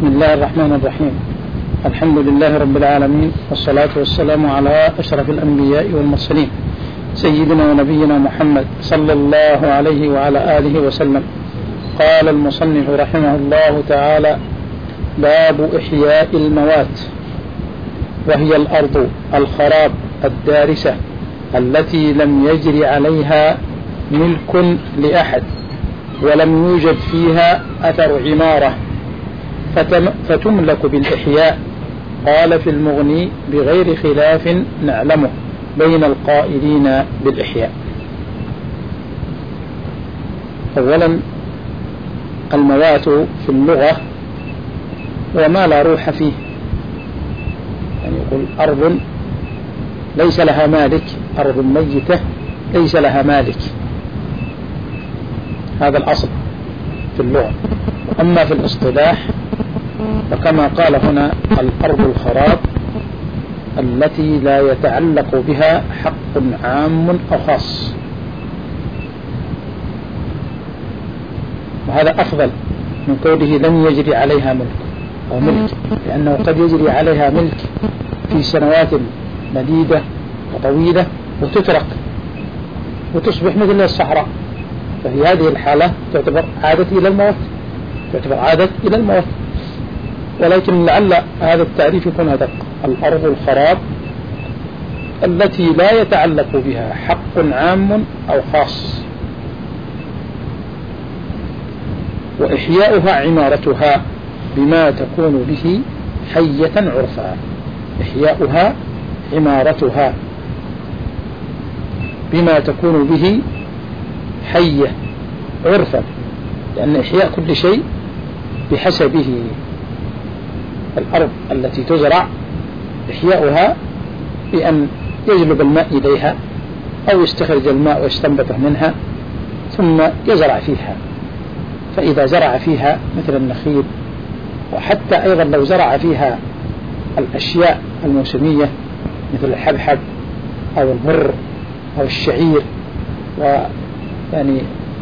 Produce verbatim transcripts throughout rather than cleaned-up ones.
بسم الله الرحمن الرحيم. الحمد لله رب العالمين، والصلاة والسلام على أشرف الأنبياء والمرسلين سيدنا ونبينا محمد صلى الله عليه وعلى آله وسلم. قال المصنف رحمه الله تعالى: باب إحياء الموات، وهي الأرض الخراب الدارسة التي لم يجري عليها ملك لأحد ولم يوجد فيها أثر عمارة فتملك بالإحياء. قال في المغني: بغير خلاف نعلمه بين القائلين بالإحياء. أولا، الموات في اللغة وما لا روح فيه، يعني يقول أرض ليس لها مالك، أرض ميتة ليس لها مالك، هذا الأصل في اللغة. أما في الاصطلاح فكما قال هنا: الأرض الخراب التي لا يتعلق بها حق عام أو خاص، وهذا أفضل من كونه لم يجري عليها ملك أو ملك، لأنه قد يجري عليها ملك في سنوات مديدة وطويلة وتترك وتصبح مثل الصحراء، ففي هذه الحالة تعتبر عادت إلى الموت، تعتبر عادت إلى الموت. ولكن لعل هذا التعريف يكون أدق: الأرض الخراب التي لا يتعلق بها حق عام أو خاص، وإحياؤها عمارتها بما تكون به حية عرفا. إحياؤها عمارتها بما تكون به حية عرفا، لأن إحياء كل شيء بحسبه. الأرض التي تزرع إحياؤها بأن يجلب الماء إليها أو يستخرج الماء ويستنبطه منها ثم يزرع فيها. فإذا زرع فيها مثل النخيل، وحتى أيضا لو زرع فيها الأشياء الموسمية مثل الحبحب أو البر أو الشعير، ويعني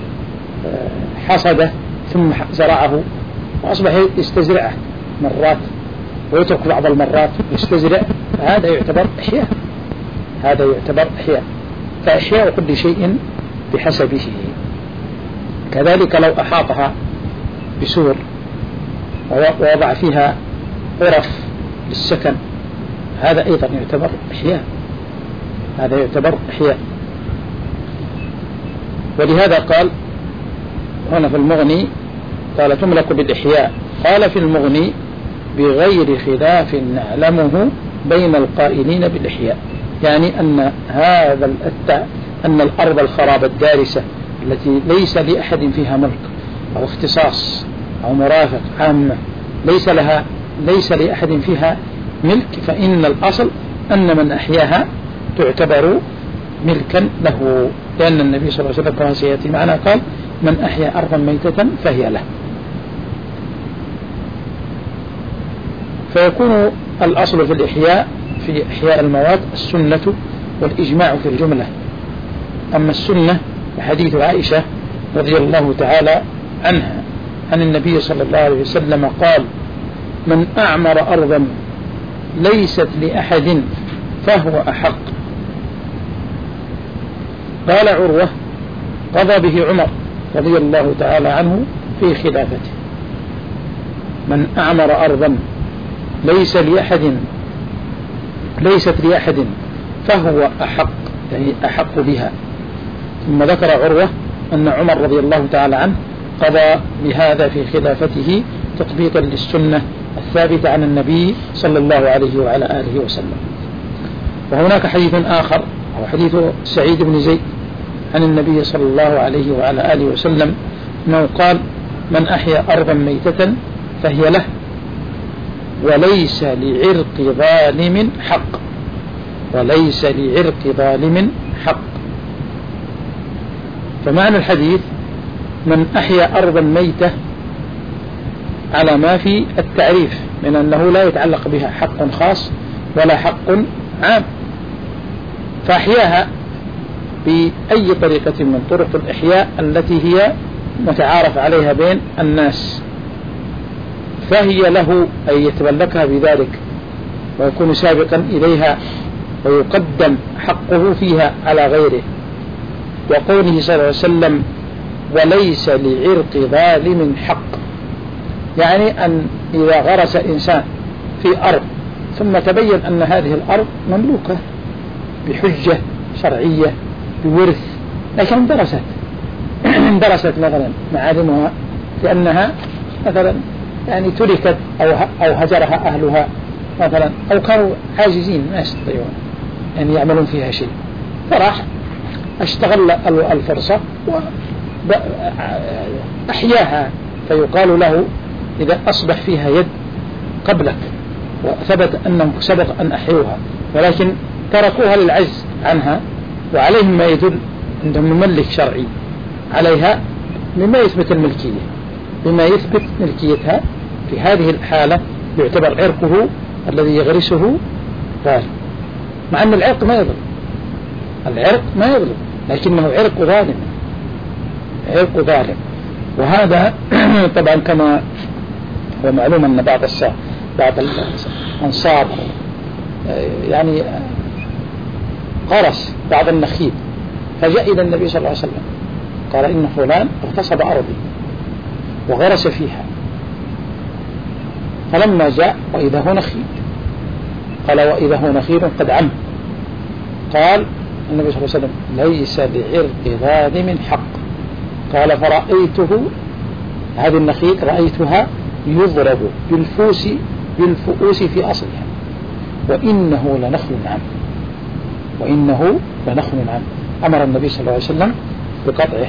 حصده ثم زرعه وأصبح يستزرعه مرات ويترك بعض المرات يستزرع، هذا يعتبر إحياء، هذا يعتبر إحياء. فإحياء كل شيء بحسبه. كذلك لو أحاطها بسور ووضع فيها غرف للسكن، هذا أيضا يعتبر إحياء، هذا يعتبر إحياء. ولهذا قال هنا في المغني، قال: تملك بالإحياء. قال في المغني: بغير خلاف نعلمه بين القائلين بالإحياء، يعني أن هذا التع... أن الأرض الخراب الدارسة التي ليس لأحد فيها ملك أو اختصاص أو مرافق عامة، ليس لها ليس لأحد فيها ملك، فإن الأصل أن من أحياها تعتبر ملكا له، لأن النبي صلى الله عليه وسلم كما سيأتي معنا قال: من أحيا أرضا ميتة فهي له. فيكون الأصل في الإحياء في إحياء الموات السنة والإجماع في الجملة. أما السنة فحديث عائشة رضي الله تعالى عنها عن النبي صلى الله عليه وسلم قال: من أعمر أرضا ليست لأحد فهو أحق. قال عروة: قضى به عمر رضي الله تعالى عنه في خلافته. من أعمر أرضا ليس لأحد ليست لأحد فهو أحق، يعني أحق بها. ثم ذكر عروة أن عمر رضي الله تعالى عنه قضى بهذا في خلافته تطبيقا للسنة الثابتة عن النبي صلى الله عليه وعلى آله وسلم. وهناك حديث آخر، هو حديث سعيد بن زيد عن النبي صلى الله عليه وعلى آله وسلم أنه قال: من أحيا أرضا ميتة فهي له، وليس لعرق ظالم حق، وليس لعرق ظالم حق. فمعنى الحديث: من أحيا أرضا ميتة على ما في التعريف من أنه لا يتعلق بها حق خاص ولا حق عام، فأحياها بأي طريقة من طرق الإحياء التي هي متعارف عليها بين الناس. فهي له أن يتملكها بذلك ويكون سابقا إليها ويقدم حقه فيها على غيره. وقوله صلى الله عليه وسلم وليس لعرق ظالم حق، يعني أن إذا غرس إنسان في أرض ثم تبين أن هذه الأرض مملوكة بحجة شرعية بورث، لكن اندرست اندرست مثلا معالمها لأنها مثلا يعني تركت أو أو هجرها أهلها مثلا، أو كانوا عاجزين ما يستطيعون أن يعملون فيها شيء، فراح اشتغل الفرصة وأحياها، فيقال له إذا أصبح فيها يد قبلك وثبت أنهم سبق أن أحيوها ولكن تركوها للعجز عنها وعليهم ما يدل عندهم مملك شرعي عليها مما يثبت الملكية، بما يثبت ملكيتها، في هذه الحالة يعتبر عرقه الذي يغرسه ظالم، مع أن العرق ما يظلم، العرق ما يظلم لكنه عرق ظالم، عرق ظالم. وهذا طبعا كما هو معلوم أن بعض الصار بعض الأنصار يعني غرس بعض النخيل، فجاء إلى النبي صلى الله عليه وسلم قال إن فلان اغتصب أرضي وغرس فيها، فلما جاء وإذا هو نخيل، قال وإذا هو نخيل قد عم، قال النبي صلى الله عليه وسلم ليس لعرق ظالم حق، قال فرأيته هذه النخيل رأيتها يضرب بالفوس بالفؤوس في أصلها وإنه لنخل عم، وإنه لنخل عم، أمر النبي صلى الله عليه وسلم بقطعه.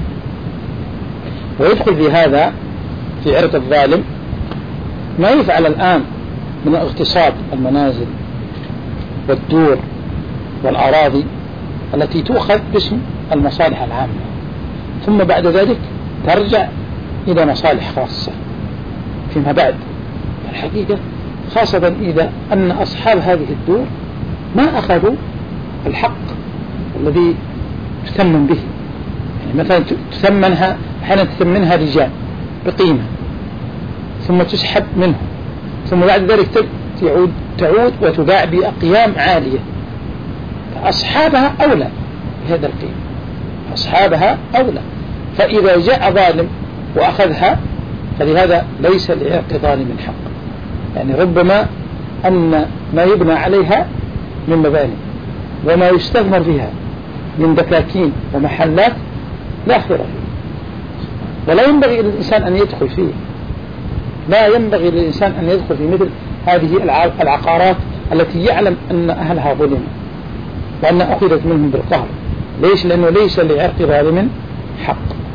ويدخل في هذا في عرق الظالم ما يفعل الآن من اغتصاب المنازل والدور والأراضي التي تؤخذ باسم المصالح العامة، ثم بعد ذلك ترجع إلى مصالح خاصة فيما بعد. الحقيقة خاصة إذا أن أصحاب هذه الدور ما أخذوا الحق الذي تثمن به، يعني مثلا تثمنها أحيانا تثمنها رجال بقيمة ثم تسحب منه، ثم بعد ذلك تعود, تعود وتباع بأقيام عالية، فأصحابها أولى بهذا القيمة، أصحابها أولى. فإذا جاء ظالم وأخذها فلهذا ليس لعرق ظالم حق، يعني ربما أن ما يبنى عليها من مباني وما يستثمر فيها من دكاكين ومحلات لا خير فيه، ولا ينبغي للإنسان أن يدخل فيه، لا ينبغي للإنسان أن يدخل في مثل هذه العقارات التي يعلم أن أهلها ظلموا وأن أخذت منهم بالقهر. ليش؟ لأنه ليس لعرق ظالم حق.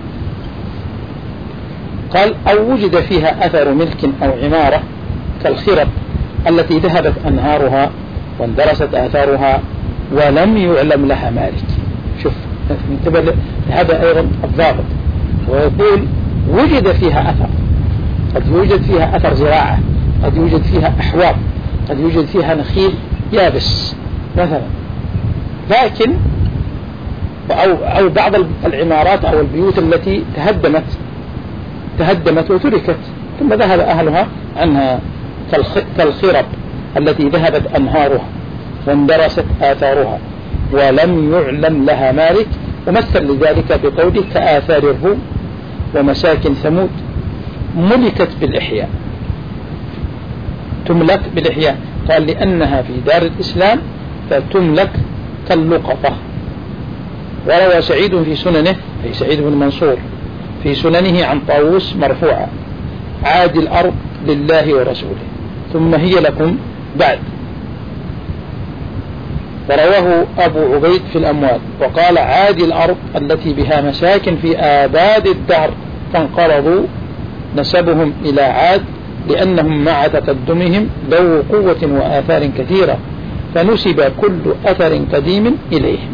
قال أو وجد فيها أثر ملك أو عمارة كالخرب التي ذهبت أنهارها واندرست آثارها ولم يعلم لها مالك. شوف انتبه لهذا أيضا الضابط، ويقول وجد فيها أثر، قد يوجد فيها أثر زراعة، قد يوجد فيها أحواض، قد يوجد فيها نخيل يابس مثلا، لكن أو, أو بعض العمارات أو البيوت التي تهدمت تهدمت وتركت ثم ذهب أهلها عنها كالخرب التي ذهبت أنهارها واندرست آثارها ولم يعلم لها مالك. ومثل لذلك بقوله كآثار الروم ومساكن ثمود ملكت بالإحياء، تملك بالإحياء، قال لأنها في دار الإسلام فتملك كاللقطة. وروى سعيد في سننه أي سعيد بن منصور في سننه عن طاووس مرفوعا عاد الأرض لله ورسوله ثم هي لكم بعد. ورواه أبو عبيد في الأموال وقال عاد الأرض التي بها مساكن في آباد الدهر فانقرضوا نسبهم إلى عاد لأنهم مع تقدمهم ذو قوة وآثار كثيرة فنسب كل أثر قديم إليهم.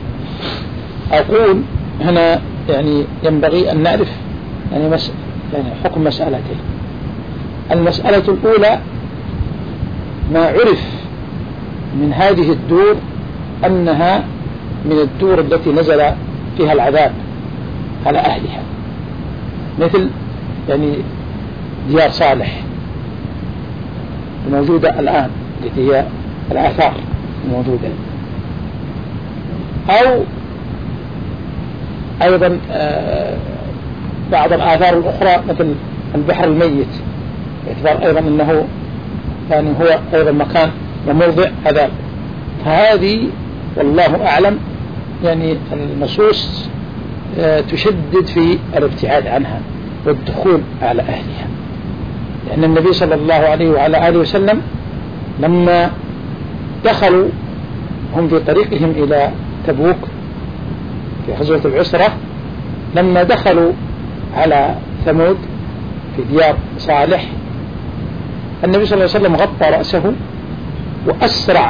أقول هنا يعني ينبغي أن نعرف يعني, مس... يعني حكم مسألتين. المسألة الأولى ما عرف من هذه الدور أنها من الدور التي نزل فيها العذاب على أهلها، مثل يعني ديار صالح الموجودة الآن التي هي الآثار الموجودة، أو أيضا بعض الآثار الأخرى مثل البحر الميت، باعتبار أيضا أنه يعني هو أيضا مكان وموضع عذاب. فهذه والله أعلم يعني النصوص تشدد في الابتعاد عنها والدخول على أهلها، لأن النبي صلى الله عليه وعلى آله وسلم لما دخلوا هم في طريقهم إلى تبوك في غزوة العسرة، لما دخلوا على ثمود في ديار صالح، النبي صلى الله عليه وسلم غطى رأسه وأسرع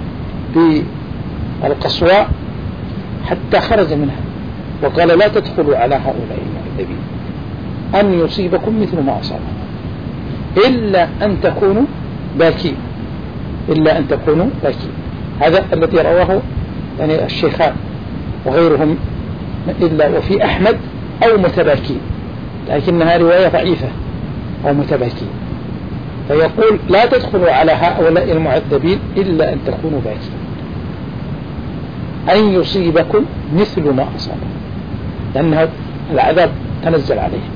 بالقصواء حتى خرج منها وقال لا تدخلوا على هؤلاء المعذبين أن يصيبكم مثل ما أصابهم إلا أن تكونوا باكين، إلا أن تكونوا باكين. هذا الذي رواه يعني الشيخان وغيرهم، إلا وفي أحمد أو متباكين، لكنها رواية ضعيفة أو متباكين. فيقول لا تدخلوا على هؤلاء المعذبين إلا أن تكونوا باكين، أن يصيبكم مثل ما أصابهم، لأن العذاب تنزل عليهم.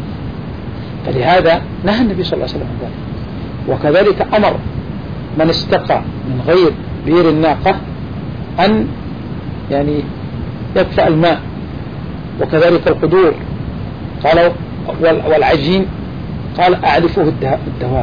فلهذا نهى النبي صلى الله عليه وسلم عن ذلك. وكذلك أمر من استقى من غير بير الناقة أن يعني يدفع الماء، وكذلك القدور قال والعجين قال أعلفوه الدواب،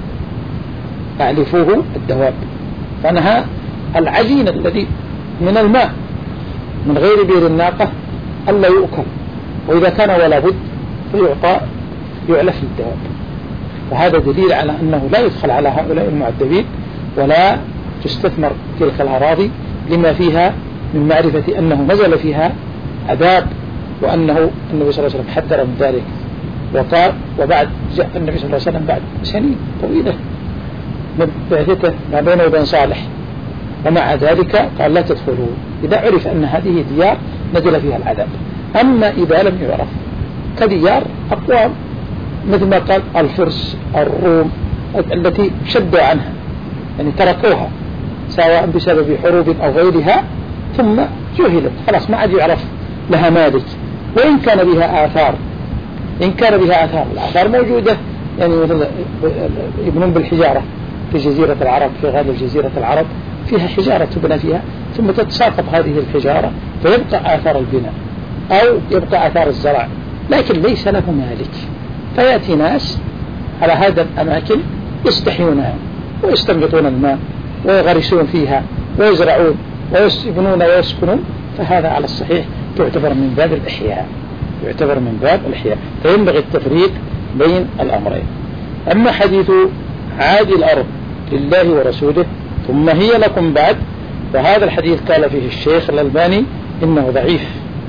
أعلفوه الدواب. فنهى العجين الذي من الماء من غير بير الناقة ألا يؤكل، وإذا كان ولا بد فيعطى يعلف الدواب. وهذا دليل على أنه لا يدخل على هؤلاء المعذبين ولا تستثمر تلك الأراضي لما فيها من معرفة أنه نزل فيها عذاب، وأنه النبي صلى الله عليه وسلم حذر من ذلك وقال. وبعد جاء النبي صلى الله عليه وسلم بعد سنين طويلة من بعثته ما بينه وبين صالح، ومع ذلك قال لا تدخلوا إذا عرف أن هذه ديار نزل فيها العذاب. أما إذا لم يعرف كديار أقوام مثل ما قال الفرس الروم التي شدوا عنها يعني تركوها سواء بسبب حروب أو غيرها، ثم جهلت خلاص ما عاد يعرف لها مالك، وإن كان بها آثار، إن كان بها آثار الآثار موجودة يعني مثل يبنون بالحجارة في جزيرة العرب، في غالب جزيرة العرب فيها حجارة تبنى فيها ثم تتساقط هذه الحجارة فيبقى آثار البناء أو يبقى آثار الزرع، لكن ليس له مالك. فيأتي ناس على هذا الأماكن يستحيونها ويستنبطون الماء ويغرسون فيها ويزرعون ويبنون ويسكنون، فهذا على الصحيح يعتبر من باب الإحياء، يعتبر من باب الإحياء. فينبغي التفريق بين الأمرين. أما حديث عادي الأرض لله ورسوله ثم هي لكم بعد، فهذا الحديث قال فيه الشيخ الألباني إنه ضعيف،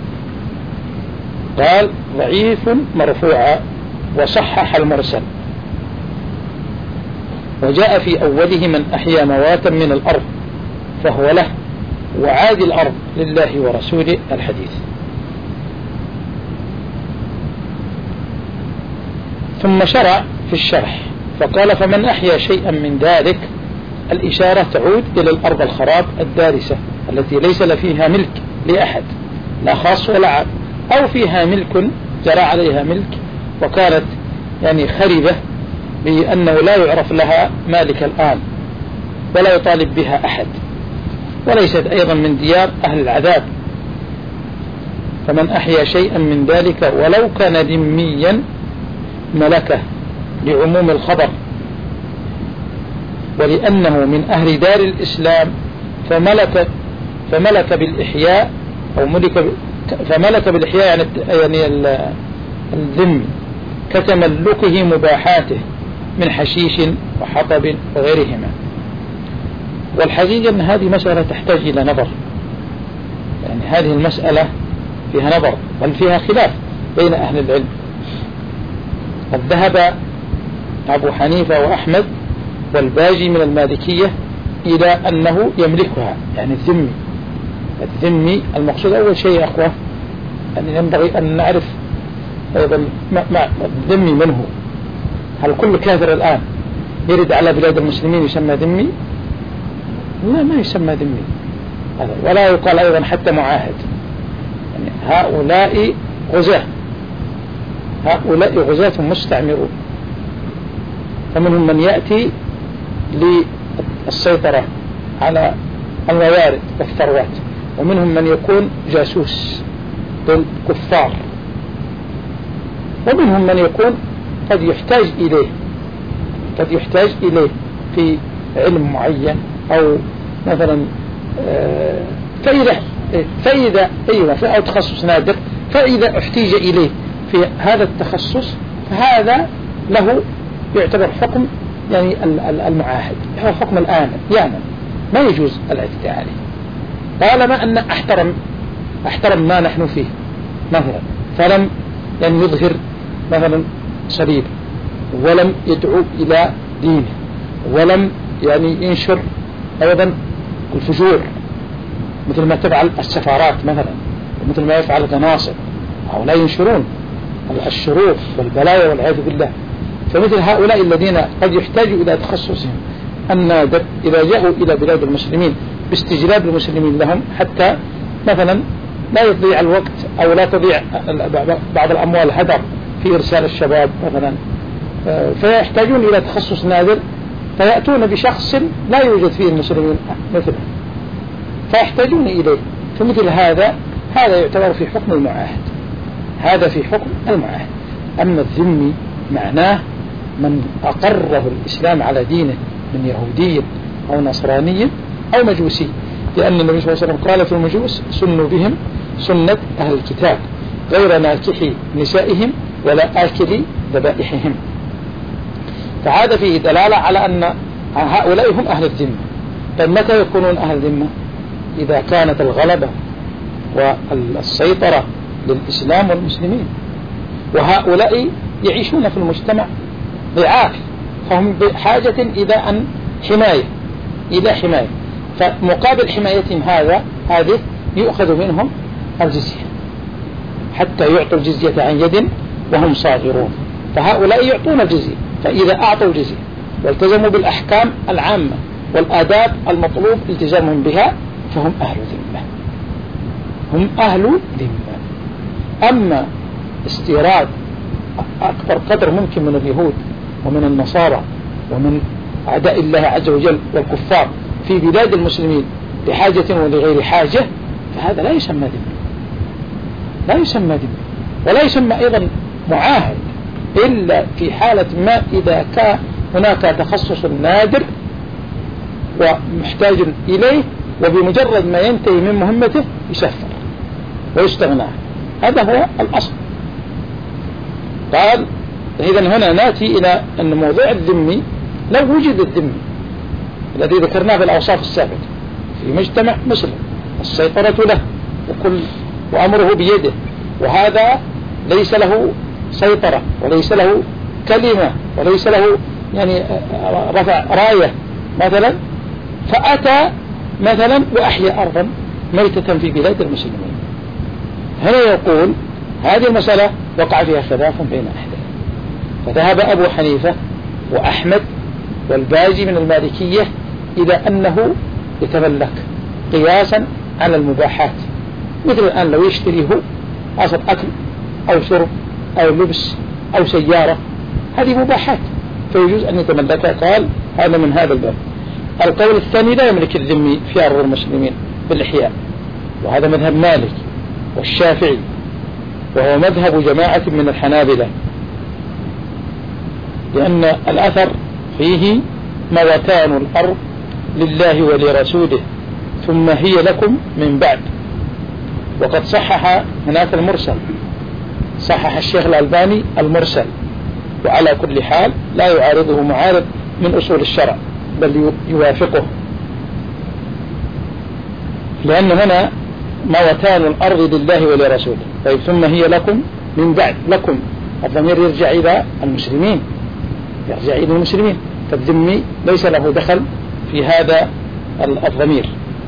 قال ضعيف مرفوعا وصحح المرسل. وجاء في أوله من أحيا مواتا من الأرض فهو له، وعادي الأرض لله ورسوله الحديث. ثم شرع في الشرح فقال فمن أحيا شيئا من ذلك، الإشارة تعود إلى الأرض الخراب الدارسة التي ليس فيها ملك لأحد لا خاص ولا عام، أو فيها ملك جرى عليها ملك وكانت يعني خربة بأنه لا يعرف لها مالك الآن ولا يطالب بها أحد، وليست أيضا من ديار أهل العذاب. فمن أحيا شيئا من ذلك ولو كان ذميا ملكه لعموم الخبر، ولأنه من أهل دار الإسلام فملك فملك بالإحياء أو ملك فملك بالإحياء يعني يعني الذم كتملكه مباحاته من حشيش وحطب وغيرهما. والحقيقة أن هذه مسألة تحتاج إلى نظر، يعني هذه المسألة فيها نظر بل فيها خلاف بين أهل العلم. قد ذهب أبو حنيفة وأحمد والباجي من المالكية إلى أنه يملكها، يعني الذمي. الذمي المقصود أول شيء يا أخوة أن ينبغي أن نعرف أيضا الذمي منه، هل كل كافر الآن يرد على بلاد المسلمين يسمى ذمي؟ لا، ما يسمى ذمي هذا. ولا يقال أيضا حتى معاهد. يعني هؤلاء غزاة، هؤلاء غزاة مستعمرون، فمنهم من يأتي للسيطرة على الموارد والثروات، ومنهم من يكون جاسوس للكفار، ومنهم من يكون قد يحتاج إليه قد يحتاج إليه في علم معين، أو مثلا فإذا فإذا أيوة أو تخصص نادر، فإذا احتاج إليه في هذا التخصص فهذا له يعتبر حكم يعني المعاهد، هو حكم الآن يعني ما يجوز الاعتداء عليه طالما أن احترم احترم ما نحن فيه مثلا، فلم يعني يظهر مثلا صليب، ولم يدعو إلى دينه، ولم يعني ينشر أيضا الفجور مثل ما تفعل السفارات مثلا، مثل ما يفعل القناصل، أو لا ينشرون الشرور والبلايا والعياذ بالله. فمثل هؤلاء الذين قد يحتاجوا إلى تخصصهم النادر إذا جاءوا إلى بلاد المسلمين باستجلاب المسلمين لهم، حتى مثلا لا يضيع الوقت أو لا تضيع بعض الأموال هدر في إرسال الشباب مثلا، فيحتاجون إلى تخصص نادر، فيأتون بشخص لا يوجد فيه المسلمين مثله فيحتاجون إليه. فمثل هذا هذا يعتبر في حكم المعاهد، هذا في حكم المعاهد. أما الذمي معناه من أقره الإسلام على دينه من يهودي أو نصراني أو مجوسي، لأن النبي صلى الله عليه وسلم قال في المجوس سنوا بهم سنة أهل الكتاب غير ناكحي نسائهم ولا آكلي ذبائحهم. فهذا فيه دلالة على أن هؤلاء هم أهل الذمة. طيب متى يكونون أهل الذمة؟ إذا كانت الغلبة والسيطرة للإسلام والمسلمين، وهؤلاء يعيشون في المجتمع ضعاف، فهم بحاجة إلى أن حماية إلى حماية، فمقابل حمايتهم هذا هذه يؤخذ منهم الجزية حتى يعطوا الجزية عن يد وهم صاغرون. فهؤلاء يعطون الجزية، فإذا أعطوا الجزية والتزموا بالأحكام العامة والآداب المطلوب التزامهم بها فهم أهل ذمة، هم أهل ذمة. أما استيراد أكبر قدر ممكن من اليهود ومن النصارى ومن أعداء الله عز وجل والكفار في بلاد المسلمين لحاجة ولغير حاجة، فهذا لا يسمى ذمة، لا يسمى ذمة، ولا يسمى أيضا معاهد إلا في حالة ما إذا كان هناك تخصص نادر ومحتاج إليه، وبمجرد ما ينتهي من مهمته يسفر ويستغنى. هذا هو الأصل. قال إذن هنا نأتي إلى أن موضوع الذمي لو وجد الذمي الذي ذكرناه في الأوصاف السابقة في مجتمع مسلم السيطرة له وكل وأمره بيده، وهذا ليس له سيطرة وليس له كلمة وليس له يعني رفع راية مثلا، فأتى مثلا وأحيا أرضا ميتة في بلاد المسلمين، هنا يقول هذه المسألة وقع فيها خلاف بين أهلها، فذهب أبو حنيفة وأحمد والباجي من المالكية إلى أنه يتملك قياسا على المباحات، مثل الآن لو يشتريه أصل أكل أو شرب أو لبس أو سيارة، هذه مباحات فيجوز أن يتملكها. قال هذا من هذا الباب. القول الثاني لا يملك الذمي في أرض المسلمين بالإحياء، وهذا مذهب مالك والشافعي، وهو مذهب جماعة من الحنابلة، لأن الأثر فيه موتان الأرض لله ولرسوله ثم هي لكم من بعد. وقد صحح هناك المرسل، صحح الشيخ الألباني المرسل، وعلى كل حال لا يعارضه معارض من أصول الشرع بل يوافقه، لأن هنا موتان الأرض لله ولرسوله. طيب ثم هي لكم من بعد، لكم الضمير يرجع إلى المسلمين، يرجع إلى المسلمين، فالذمي ليس له دخل في هذا الضمير.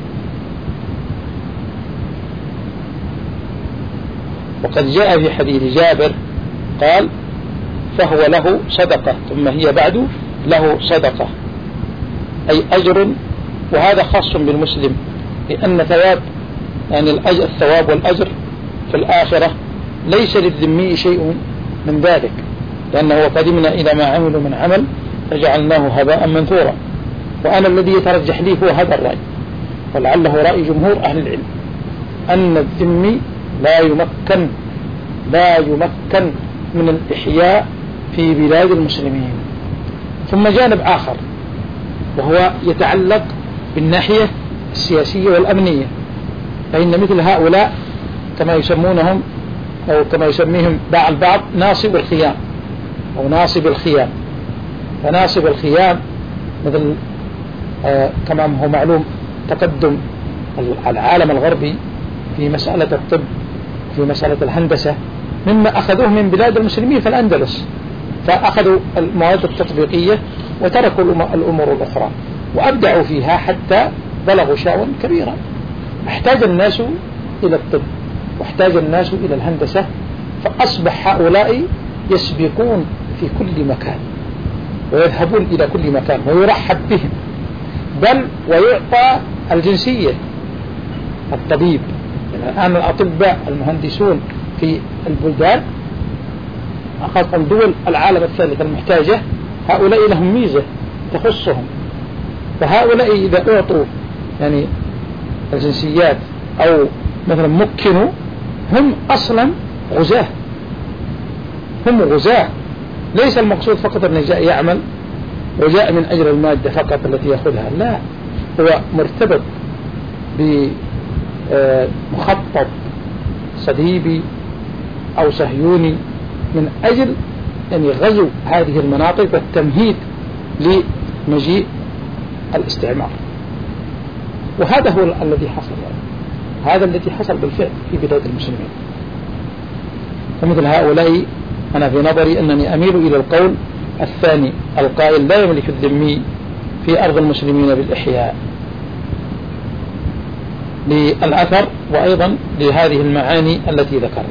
وقد جاء في حديث جابر قال فهو له صدقة ثم هي بعد له صدقة أي أجر، وهذا خاص بالمسلم، لأن ثواب يعني الثواب والأجر في الآخرة ليس للذمي شيء من ذلك، لأنه وقدمنا إلى ما عملوا من عمل فجعلناه هباء منثورا. وأنا الذي يترجح لي هو هذا الرأي، ولعله رأي جمهور أهل العلم، أن الذمي لا يمكن لا يمكن من الإحياء في بلاد المسلمين. ثم جانب آخر وهو يتعلق بالناحية السياسية والأمنية، فإن مثل هؤلاء كما يسمونهم أو كما يسميهم بعض البعض ناصب الخيام أو ناصب الخيام. فناصب الخيام مثل آه كما هو معلوم تقدم العالم الغربي في مسألة الطب، في مسألة الهندسة، مما أخذوه من بلاد المسلمين في الأندلس، فأخذوا المواد التطبيقية وتركوا الأمور الأخرى وأبدعوا فيها حتى بلغوا شأوا كبيرا. احتاج الناس إلى الطب واحتاج الناس إلى الهندسة، فأصبح هؤلاء يسبقون في كل مكان ويذهبون إلى كل مكان ويرحب بهم، بل ويعطى الجنسية. الطبيب الآن الأطباء المهندسون في البلدان خاصة دول العالم الثالث المحتاجة، هؤلاء لهم ميزة تخصهم، فهؤلاء إذا أعطوا يعني الجنسيات أو مثلا مكنوا، هم أصلا غزاة، هم غزاة. ليس المقصود فقط أن جاء يعمل وجاء من أجل المادة فقط التي يأخذها، لا، هو مرتبط بمخطط صليبي أو صهيوني من أجل أن يغزو هذه المناطق والتمهيد لمجيء الاستعمار. وهذا هو الذي حصل، يعني هذا الذي حصل بالفعل في بلاد المسلمين. فمثل هؤلاء أنا في نظري أنني أميل إلى القول الثاني القائل لا يملك الذمي في أرض المسلمين بالإحياء، للأثر وأيضا لهذه المعاني التي ذكرت.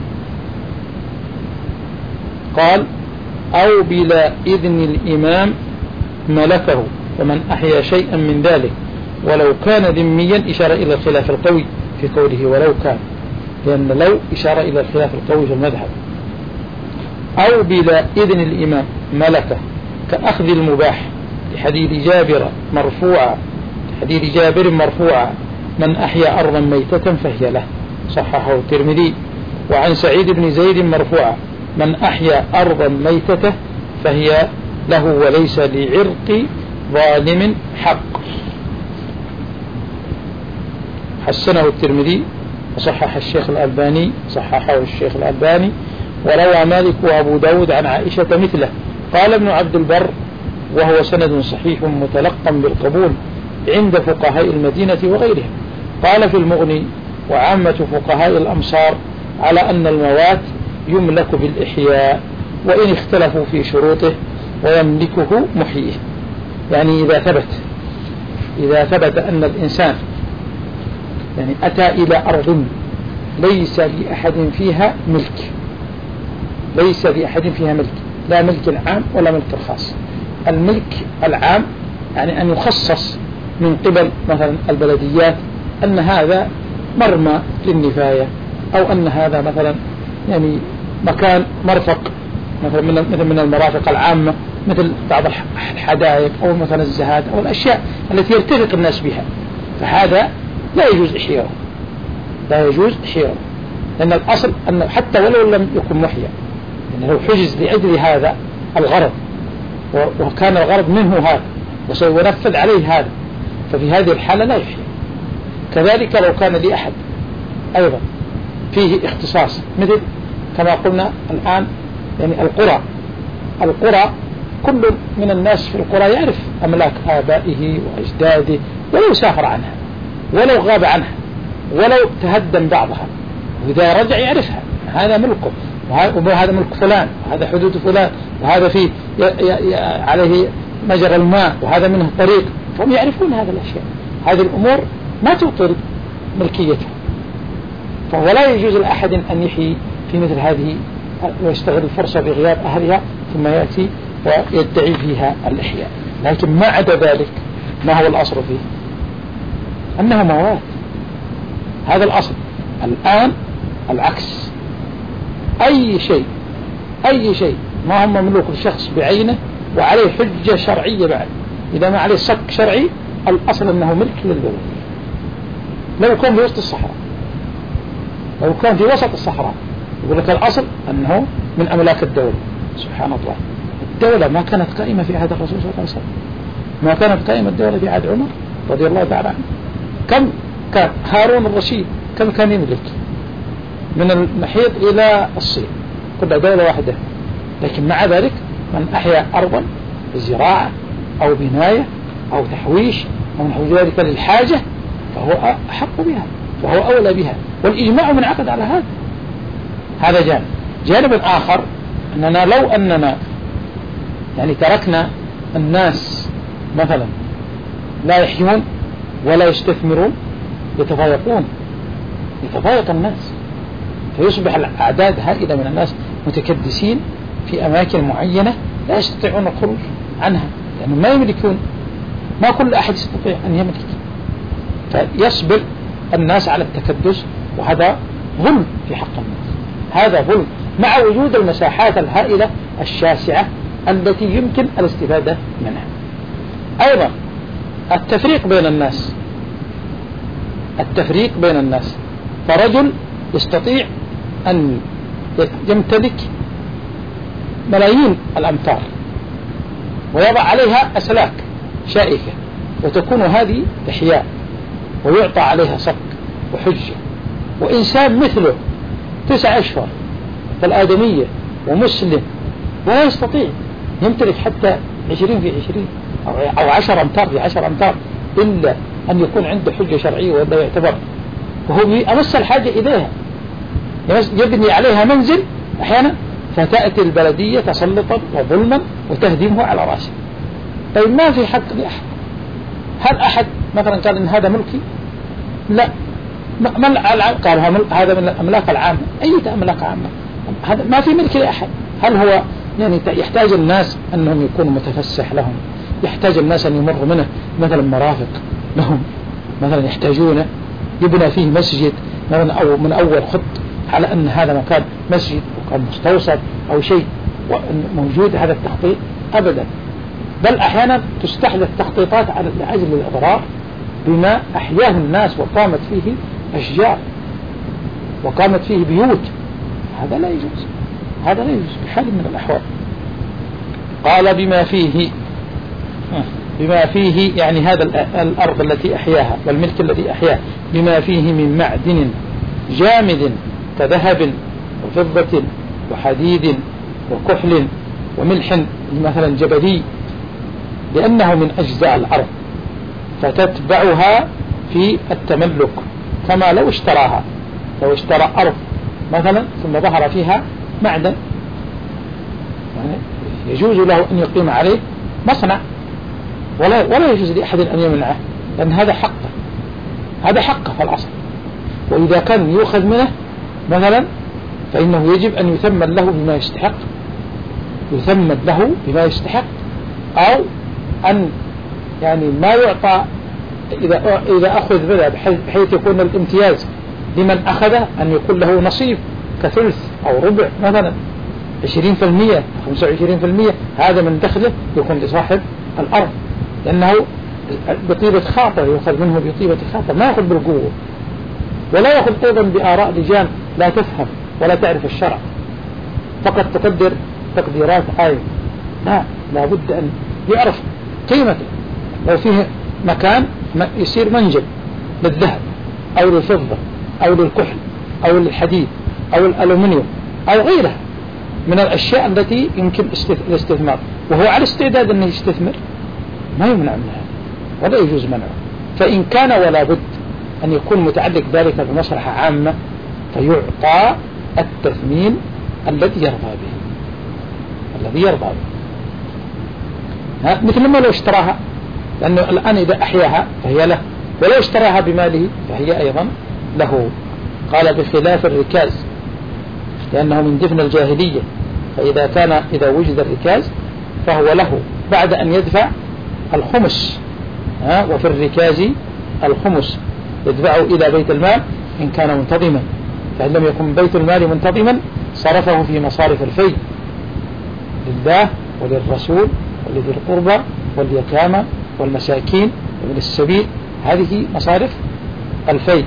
قال أو بلا إذن الإمام ملكه، ومن أحيا شيئا من ذلك ولو كان ذميا، إشارة إلى الخلاف القوي في قوله ولو كان، لأن لو إشارة إلى الخلاف القوي في المذهب. أو بلا إذن الإمام ملكه كأخذ المباح لحديث جابر مرفوعا حديث جابر مرفوعا من أحيا أرضا ميتة فهي له، صححه الترمذي. وعن سعيد بن زيد مرفوعا من أحيا أرضا ميتة فهي له وليس لعرق ظالم حق، حسنه الترمذي وصحح الشيخ الألباني صححه الشيخ الألباني. وروى مالك وأبو داود عن عائشة مثله. قال ابن عبد البر وهو سند صحيح متلقم بالقبول عند فقهاء المدينة وغيرهم. قال في المغني وعامة فقهاء الأمصار على أن الموات يملك بالإحياء وإن اختلفوا في شروطه ويملكه محييه. يعني إذا ثبت إذا ثبت أن الإنسان يعني أتى إلى أرض ليس لأحد فيها ملك، ليس لأحد فيها ملك، لا ملك عام ولا ملك خاص. الملك العام يعني أن يخصص من قبل مثلا البلديات أن هذا مرمى للنفاية، أو أن هذا مثلا يعني مكان مرفق مثلا من من المرافق العامة، مثل بعض الحدائق أو مثلا الزهاد أو الأشياء التي يرتفق الناس بها، فهذا لا يجوز إحياؤه، لا يجوز إحياؤه، لأن الأصل أنه حتى ولو لم يكن محيا، يعني لو حجز لأجل هذا الغرض وكان الغرض منه هذا وسينفذ عليه هذا، ففي هذه الحالة لا يحيى. كذلك لو كان لأحد أيضا فيه اختصاص، مثل كما قلنا الآن يعني القرى القرى كل من الناس في القرى يعرف أملاك آبائه وأجداده ولو سافر عنها ولو غاب عنها ولو تهدم بعضها، وإذا رجع يعرفها هذا ملكه وهذا ملك فلان وهذا حدود فلان وهذا فيه عليه مجرى الماء وهذا منه طريق، فهم يعرفون هذه الأشياء. هذه الأمور ما تبطل ملكيتها، فهو لا يجوز لأحد أن يحيي في مثل هذه ويستغل الفرصة بغياب أهلها ثم يأتي ويدعي فيها الإحياء. لكن ما عدا ذلك ما هو الأصل فيه؟ أنه موات. هذا الأصل. الآن العكس، أي شيء أي شيء ما هم مملوك الشخص بعينه وعليه حجة شرعية بعد، إذا ما عليه شك شرعي الأصل أنه ملك للدولة. لو كان في وسط الصحراء، لو كان في وسط الصحراء يقول لك الأصل أنه من أملاك الدولة. سبحان الله، الدولة ما كانت قائمة في عهد الرسول صلى الله عليه وسلم، ما كانت قائمة الدولة في عهد عمر رضي الله تعالى عنه. كم كان هارون الرشيد كم كان يملك من المحيط إلى الصين، كلها دولة واحدة. لكن مع ذلك من أحيا أرضا بزراعة أو بناية أو تحويش أو نحو ذلك للحاجة فهو أحق بها، فهو أولى بها، والإجماع منعقد على هذا. هذا جانب. جانب آخر أننا لو أننا يعني تركنا الناس مثلا لا يحيون ولا يستثمرون يتفايقون، يتفايق الناس، فيصبح الأعداد هائلة من الناس متكدسين في أماكن معينة لا يستطيعون الخروج عنها، لأنهم ما يملكون، ما كل أحد يستطيع أن يملك، فيصبر الناس على التكدس، وهذا ظلم في حق الناس. هذا ظلم مع وجود المساحات الهائلة الشاسعة التي يمكن الاستفادة منها. أيضا التفريق بين الناس، التفريق بين الناس، فرجل يستطيع أن يمتلك ملايين الأمتار ويضع عليها أسلاك شائكة وتكون هذه إحياء ويعطى عليها صك وحجة، وإنسان مثله تسع أشهر كالآدمية ومسلم ولا يستطيع يمتلك حتى عشرين في عشرين أو عشر أمتار في عشر أمتار إلا أن يكون عنده حجة شرعية ولا يعتبر، وهو أمس الحاجة إليها، يبني عليها منزل أحيانا فتأتي البلدية تسلطا وظلما وتهدمه على رأسه. طيب ما في حق لأحد. هل أحد مثلا قال إن هذا ملكي؟ لا، ما قال هذا من الأملاك العامة. أي أملاك عامة؟ هذا ما في ملك لأحد. هل هو يعني يحتاج الناس أنهم يكونوا متفسح لهم، يحتاج الناس أن يمروا منه مثلا مرافق لهم، مثلا يحتاجونه يبنى فيه مسجد مثلا أو من أول خط على أن هذا مكان مسجد وكان مستوصف أو شيء موجود هذا التخطيط؟ أبدا. بل أحيانا تستحدث تخطيطات على أجل الإضرار بما أحياه الناس وقامت فيه أشجار وقامت فيه بيوت. هذا لا يجوز، هذا لا يجوز بحال من الأحوال. قال بما فيه، بما فيه يعني هذا الأرض التي أحياها والملك الذي أحياه، بما فيه من معدن جامد كذهب وفضة وحديد وكحل وملح مثلا جبلي، لأنه من أجزاء الأرض فتتبعها في التملك، كما لو اشتراها، لو اشترى أرض مثلا ثم ظهر فيها معدن يعني يجوز له أن يقيم عليه مصنع، ولا ولا يجوز لأحد أن يمنعه، لأن هذا حقه، هذا حقه في الأصل. وإذا كان يؤخذ منه مثلا فإنه يجب أن يثمن له بما يستحق، يثمن له بما يستحق، أو أن يعني ما يعطى إذا إذا أخذ بها بحيث يكون الامتياز لمن أخذه أن يكون له نصيب كثلث أو ربع مثلا عشرين في المية خمسة وعشرين في المية، هذا من دخله يكون لصاحب الأرض، لأنه بطيبة خاطر يأخذ منه بطيبة خاطر، ما يأخذ بالقوة، ولا يأخذ أيضا بآراء لجان لا تفهم ولا تعرف الشرع فقط تقدر تقديرات عاية. لا، لا بد أن يعرف قيمته. لو فيه مكان يصير منجل للذهب أو للفضة أو للكحل أو للحديد أو الألومنيوم أو غيرها من الأشياء التي يمكن الاستثمار، وهو على استعداد أنه يستثمر، ما يمنع من هذا ولا يجوز منعه. فإن كان ولا بد أن يكون متعلق ذلك بمصلحة عامة فيعطى التثمين الذي يرضى به، الذي يرضى به، مثل ما لو اشتراها، لأنه الآن إذا أحياها فهي له، ولو اشتراها بماله فهي أيضا له. قال بخلاف الركاز، لأنه من دفن الجاهلية، فإذا كان إذا وجد الركاز فهو له بعد أن يدفع الخمس، ها وفي الركاز الخمس يدفعه إلى بيت المال إن كان منتظما، فإن لم يكن بيت المال منتظما صرفه في مصارف الفي لله وللرسول ولذي القربى واليتامى والمساكين ومن السبيل، هذه مصارف الفي.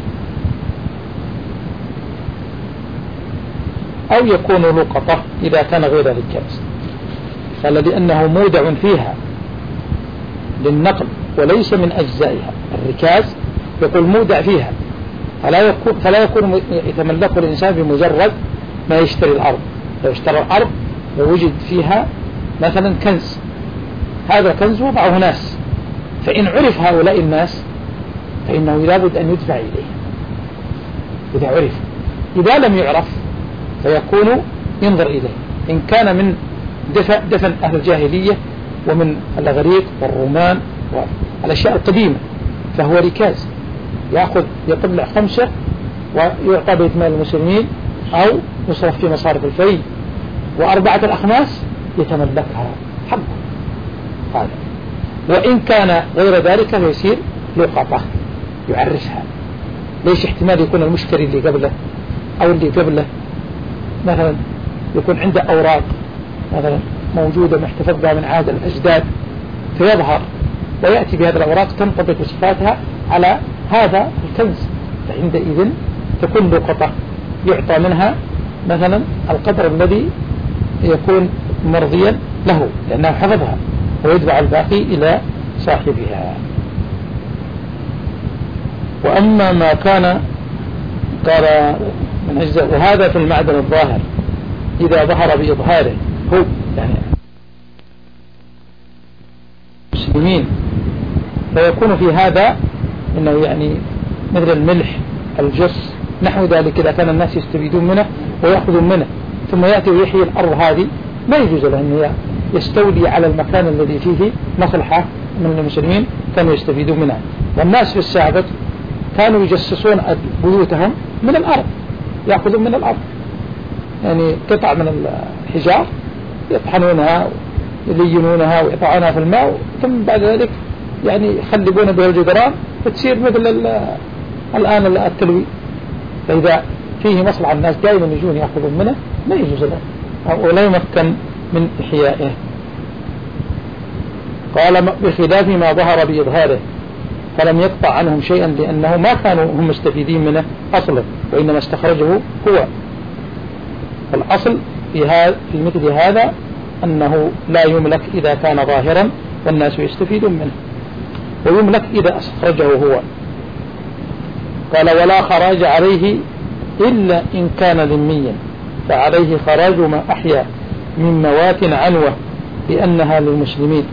أو يكون لقطة إذا كان غير ركاز، قال لأنه مودع فيها للنقل وليس من أجزائها. الركاز يقول مودع فيها، فلا يكون, فلا يكون يتملك الإنسان بمجرد ما يشتري الأرض. لو اشترى الأرض ووجد فيها مثلا كنز، هذا كنز وضعه ناس، فإن عرف هؤلاء الناس فإنه لابد أن يدفع إليه إذا عرف. إذا لم يعرف فيكون ينظر إليه. إن كان من دفن, دفن أهل الجاهلية ومن الأغريق والرومان والأشياء القديمة فهو ركاز، يأخذ يطلع خمسة ويعطى بيت مال المسلمين أو يصرف في مصارف الفي، وأربعة الأخماس يتملكها حقه هذا. وإن كان غير ذلك فيصير لقطة يعرفها. ليش؟ احتمال يكون المشتري اللي قبله أو اللي قبله مثلا يكون عنده أوراق مثلا موجودة محتفظ بها من عهد الأجداد فيظهر ويأتي بهذه الأوراق تنطبق صفاتها على هذا الكنز، فعندئذ تكون لقطة يعطى منها مثلا القدر الذي يكون مرضيا له لأنه حفظها، ويدفع الباقي إلى صاحبها. وأما ما كان قال من أجزاء، وهذا في المعدن الظاهر إذا ظهر بإظهاره هو يعني المسلمين، فيكون في هذا إنه يعني مثل الملح الجص نحو ذلك إذا كان الناس يستفيدون منه ويأخذون منه ثم يأتي ويحيي الأرض، هذه ما يجوز له أن يستولي على المكان الذي فيه مصلحة من المسلمين كانوا يستفيدون منها. والناس في السابق كانوا يجسسون بيوتهم من الأرض، يأخذون من الأرض يعني قطع من الحجار يطحنونها يلينونها ويضعونها في الماء، ثم بعد ذلك يعني يخلبون بها الجدران فتصير مثل الآن التلوي. فإذا فيه مصلحة الناس دائما يجون يأخذون منه لا يجوز له ولا يمكن من إحيائه. قال بخلاف ما ظهر بإظهاره فلم يقطع عنهم شيئا لأنه ما كانوا هم مستفيدين منه أصلا، وإنما استخرجه هو. الأصل في, هذا في مثل هذا أنه لا يملك إذا كان ظاهرا والناس يستفيدون منه، ويملك إذا استخرجه هو. قال ولا خراج عليه إلا إن كان ذميا، فعليه خراج ما أحيا من موات عنوة لأنها للمسلمين.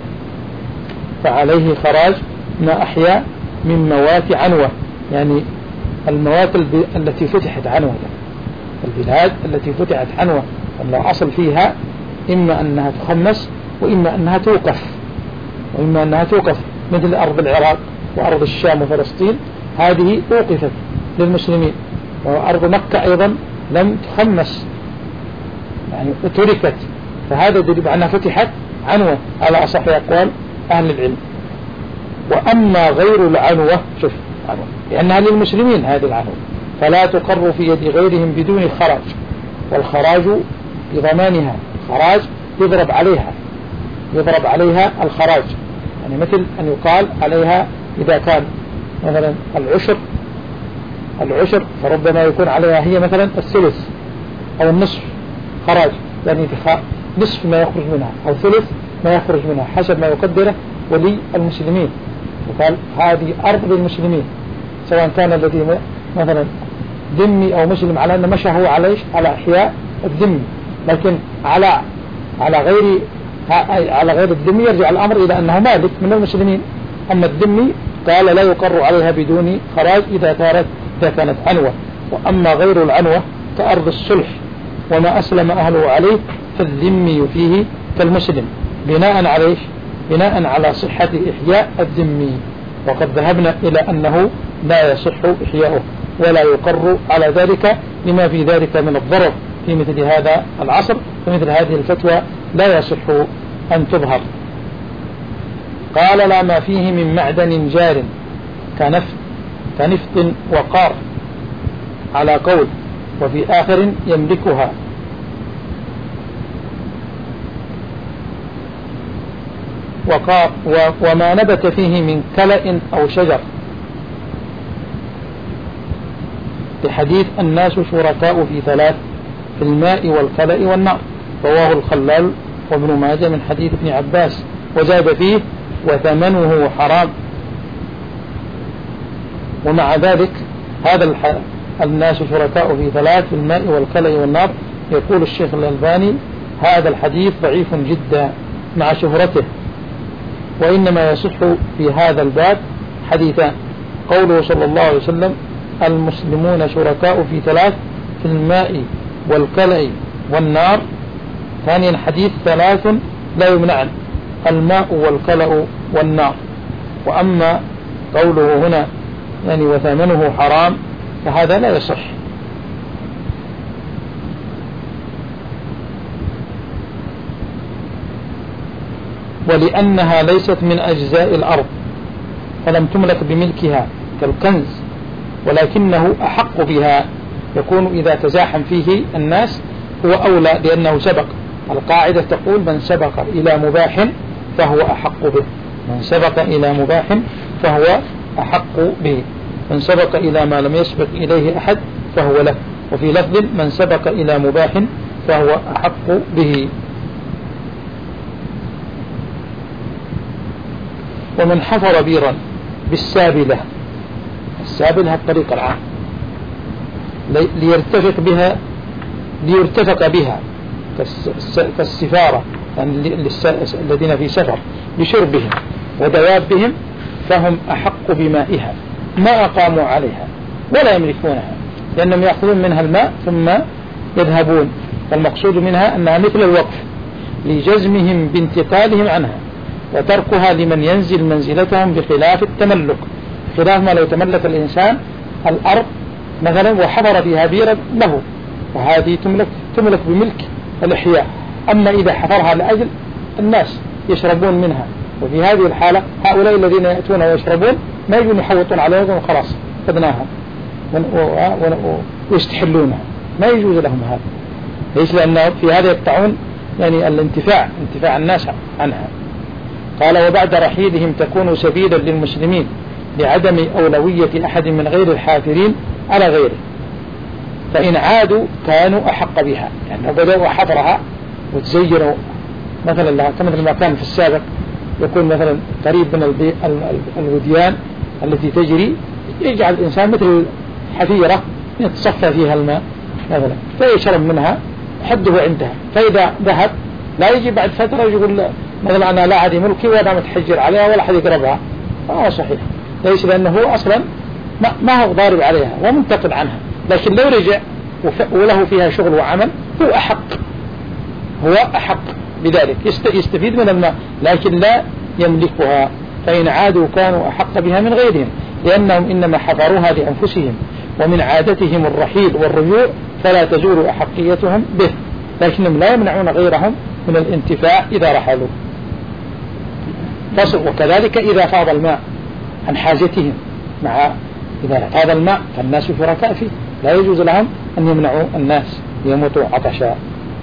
فعليه خراج ما أحيا من موات عنوة، يعني الموات التي فتحت عنوة، البلاد التي فتحت عنوة الأصل فيها إما أنها تخمس وإما أنها توقف، وإما أنها توقف مثل أرض العراق وأرض الشام وفلسطين، هذه أوقفت للمسلمين. وأرض مكة أيضا لم تخمس يعني تركت، فهذا يدل أنها فتحت عنوة على أصح أقوال أهل العلم. وأما غير العنوة شوف عنوة لأنها للمسلمين هذه العنوة فلا تقر في يد غيرهم بدون خراج، والخراج بضمانها، خراج يضرب عليها يضرب عليها الخراج، يعني مثل أن يقال عليها إذا كان مثلا العشر العشر فربما يكون عليها هي مثلا الثلث أو النصف خراج، يعني نصف ما يخرج منها أو ثلث ما يخرج منها حسب ما يقدره ولي المسلمين. وقال هذه أرض المسلمين، سواء كان الذي مثلا ذمي أو مسلم، على أن مشى هو على على إحياء الذمي، لكن على على غير على غير الذمي يرجع الأمر إلى أنه مالك من المسلمين. أما الذمي قال لا يقر عليها بدون خراج إذا كانت إذا كانت عنوة. وأما غير العنوة كأرض الصلح وما أسلم أهله عليه فالذمي فيه كالمسلم بناء عليه بناء على صحة إحياء الذمي. وقد ذهبنا إلى أنه لا يصح إحياؤه ولا يقر على ذلك لما في ذلك من الضرر في مثل هذا العصر، ومثل هذه الفتوى لا يصح أن تظهر. قال لا ما فيه من معدن جار كنفط كنفط وقار على قول، وفي آخر يملكها. وقار وما نبت فيه من كلأ أو شجر، بحديث الناس شركاء في ثلاث، في الماء والكلأ والنار، رواه الخلال وابن ماجه من حديث ابن عباس، وزاد فيه وثمنه حرام. ومع ذلك هذا الناس شركاء في ثلاث، في الماء والكلأ والنار، يقول الشيخ الألباني هذا الحديث ضعيف جدا مع شهرته، وإنما يصح في هذا الباب حديثان: قوله صلى الله عليه وسلم المسلمون شركاء في ثلاث، في الماء والكلأ والنار. ثانيا حديث ثلاث لا يمنعن، الماء والكلأ والنار. وأما قوله هنا يعني وثمنه حرام فهذا لا يصح. ولأنها ليست من أجزاء الأرض فلم تملك بملكها كالكنز، ولكنه أحق بها، يكون إذا تزاحم فيه الناس هو أولى لأنه سبق. القاعدة تقول من سبق إلى مباح فهو أحق به، من سبق إلى مباح فهو أحق به، من سبق إلى ما لم يسبق إليه أحد فهو له. وفي لفظ من سبق إلى مباح فهو أحق به. ومن حفر بيرا بالسابلة، السابلة الطريق العام، ليرتفق بها ليرتفق بها كالسفارة، يعني الذين في سفر لشربهم ودوابهم، فهم أحق بمائها ما أقاموا عليها ولا يملكونها، لأنهم يأخذون منها الماء ثم يذهبون. فالمقصود منها أنها مثل الوقف لجزمهم بانتقالهم عنها، وتركها لمن ينزل منزلتهم، بخلاف التملك، خلاف ما لو تملك الإنسان الأرض مثلا وحضر فيها بيرا له، وهذه تملك تملك بملك الإحياء. أما إذا حفرها لأجل الناس يشربون منها، وفي هذه الحالة هؤلاء الذين يأتون ويشربون ما يجون يحوطون عليهم وخلاص خذناها ويستحلونها، ما يجوز لهم هذا، ليس لأن في هذا يقطعون يعني الانتفاع انتفاع الناس عنها. قال وبعد رحيلهم تكون سبيلا للمسلمين لعدم أولوية أحد من غير الحافرين على غيره، فإن عادوا كانوا أحق بها، يعني بدأوا حفرها وتزينوا مثلا لها كمثل ما كان في السابق، يكون مثلا قريب من الوديان التي تجري، يجعل الإنسان مثل حفيرة يتصفى فيها الماء مثلا فيشرب منها حده عندها، فإذا ذهب لا يجي بعد فترة يقول مثلا أنا لا عادي ملكي ولا متحجر عليها ولا حد يقربها. آه صحيح، ليس لأنه هو أصلا ما, ما هو ضارب عليها ومنتقل عنها، لكن لو رجع وله فيها شغل وعمل هو أحق هو أحق بذلك، يستفيد من الماء لكن لا يملكها. فإن عادوا كانوا أحق بها من غيرهم، لأنهم إنما حفروها لأنفسهم، ومن عادتهم الرحيل والرجوع فلا تزول أحقيتهم به، لكنهم لا يمنعون غيرهم من الانتفاع إذا رحلوا. فصل. وكذلك إذا فاض الماء عن حاجتهم، مع إذا فاض الماء فالناس شركاء فيه، لا يجوز لهم أن يمنعوا الناس يموتوا عطشا.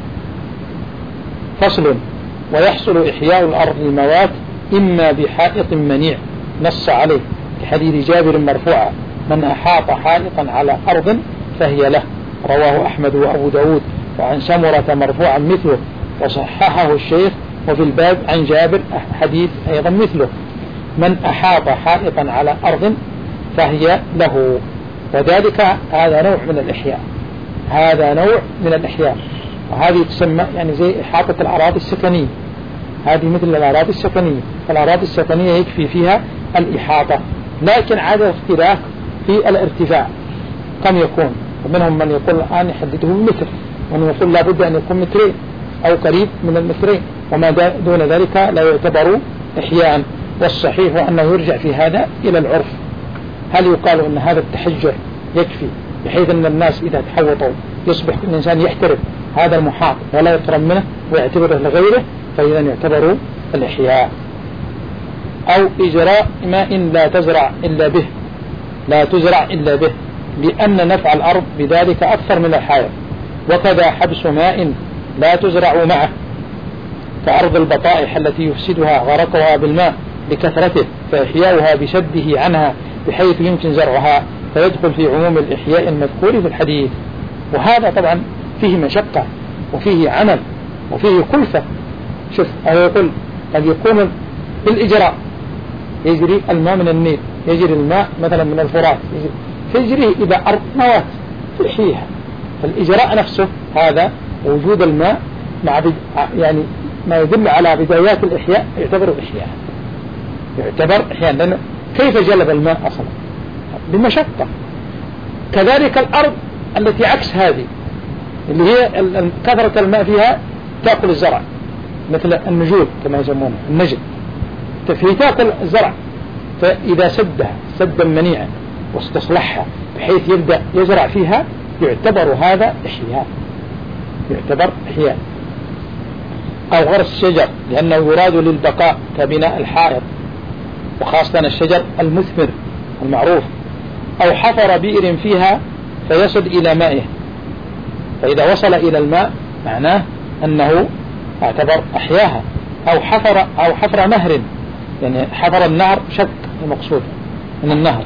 فصل. ويحصل إحياء الأرض للموات إما بحائط منيع نص عليه في حديث جابر مرفوعا: من أحاط حائطا على أرض فهي له، رواه أحمد وأبو داود. وعن سمرة مرفوعا مثله، وصححه الشيخ. وفي الباب عن جابر حديث أيضا مثله: من أحاط حائطا على أرض فهي له. وذلك هذا نوع من الإحياء، هذا نوع من الإحياء، وهذه تسمى يعني زي إحاطة الأراضي السكنية، هذه مثل الأراضي السكنية. فالأراضي السكنية يكفي فيها الإحاطة، لكن عاد اختلاف في الارتفاع كم يكون، ومنهم من يقول الآن يحدده بمتر، ومن يقول لابد أن يكون مترين أو قريب من المترين، وما دون ذلك لا يعتبر إحياء. والصحيح أنه يرجع في هذا إلى العرف، هل يقال أن هذا التحجر يكفي بحيث أن الناس إذا تحوطوا يصبح الإنسان يحترم هذا المحاط ولا يقرب منه ويعتبره لغيره، فإذا يعتبر الإحياء. أو إجراء ماء لا تزرع إلا به لا تزرع إلا به لأن نفع الأرض بذلك أكثر من الحياة. وكذا حبس ماء لا تزرع معه كأرض البطائح التي يفسدها غرقها بالماء لكثرته فإحياؤها بشده عنها بحيث يمكن زرعها، فيدخل في عموم الإحياء المذكور في الحديث. وهذا طبعا فيه مشقة وفيه عمل وفيه كلفة. شوف أو يقول قد يكون بالإجراء يجري الماء من النيل، يجري الماء مثلا من الفرات، فيجريه إلى أرض موات تحييها. فالإجراء نفسه هذا وجود الماء مع يعني ما يدل على بدايات الإحياء يعتبر إحياء يعتبر إحياء لأنه كيف جلب الماء أصلا؟ بمشقة. كذلك الأرض التي عكس هذه اللي هي كثرة الماء فيها تأكل الزرع مثل النجول كما يسمونه النجل، فهي تأكل الزرع، فإذا سدها سدا منيعا واستصلحها بحيث يبدأ يزرع فيها يعتبر هذا إحياء يعتبر إحياء. أو غرس الشجر لأنه يراد للبقاء كبناء الحائط وخاصة الشجر المثمر المعروف. أو حفر بئر فيها فيصل إلى مائه، فإذا وصل إلى الماء معناه أنه اعتبر أحياها. أو حفر أو حفر نهر يعني حفر النهر شق المقصود من النهر،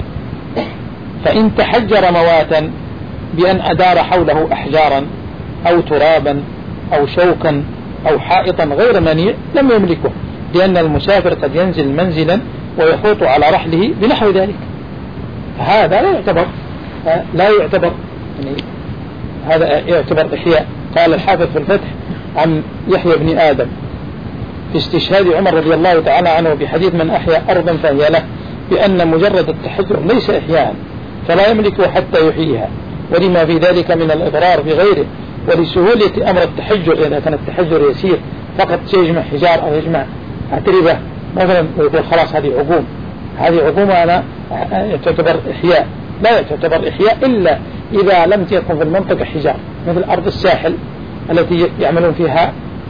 فإن تحجر مواتا بأن أدار حوله أحجارا أو ترابا أو شوكا أو حائطا غير منيع لم يملكه، لأن المسافر قد ينزل منزلا ويخوط على رحله بنحو ذلك، فهذا لا يعتبر لا يعتبر يعني هذا يعتبر إحياء. قال الحافظ في الفتح عن يحيى بن آدم في استشهاد عمر رضي الله تعالى عنه بحديث من أحيا أرضا فهي له بأن مجرد التحجر ليس إحياء فلا يملك حتى يحييها، ولما في ذلك من الإضرار بغيره، ولسهولة أمر التحجر إذا كان التحجر يسير فقط يجمع حجار أو يجمع أتربة مثلا ويقول خلاص هذه عقوم هذه عقوم أنا تعتبر إحياء، لا تعتبر إحياء إلا إذا لم تكن في المنطقة حجار مثل أرض الساحل التي يعملون فيها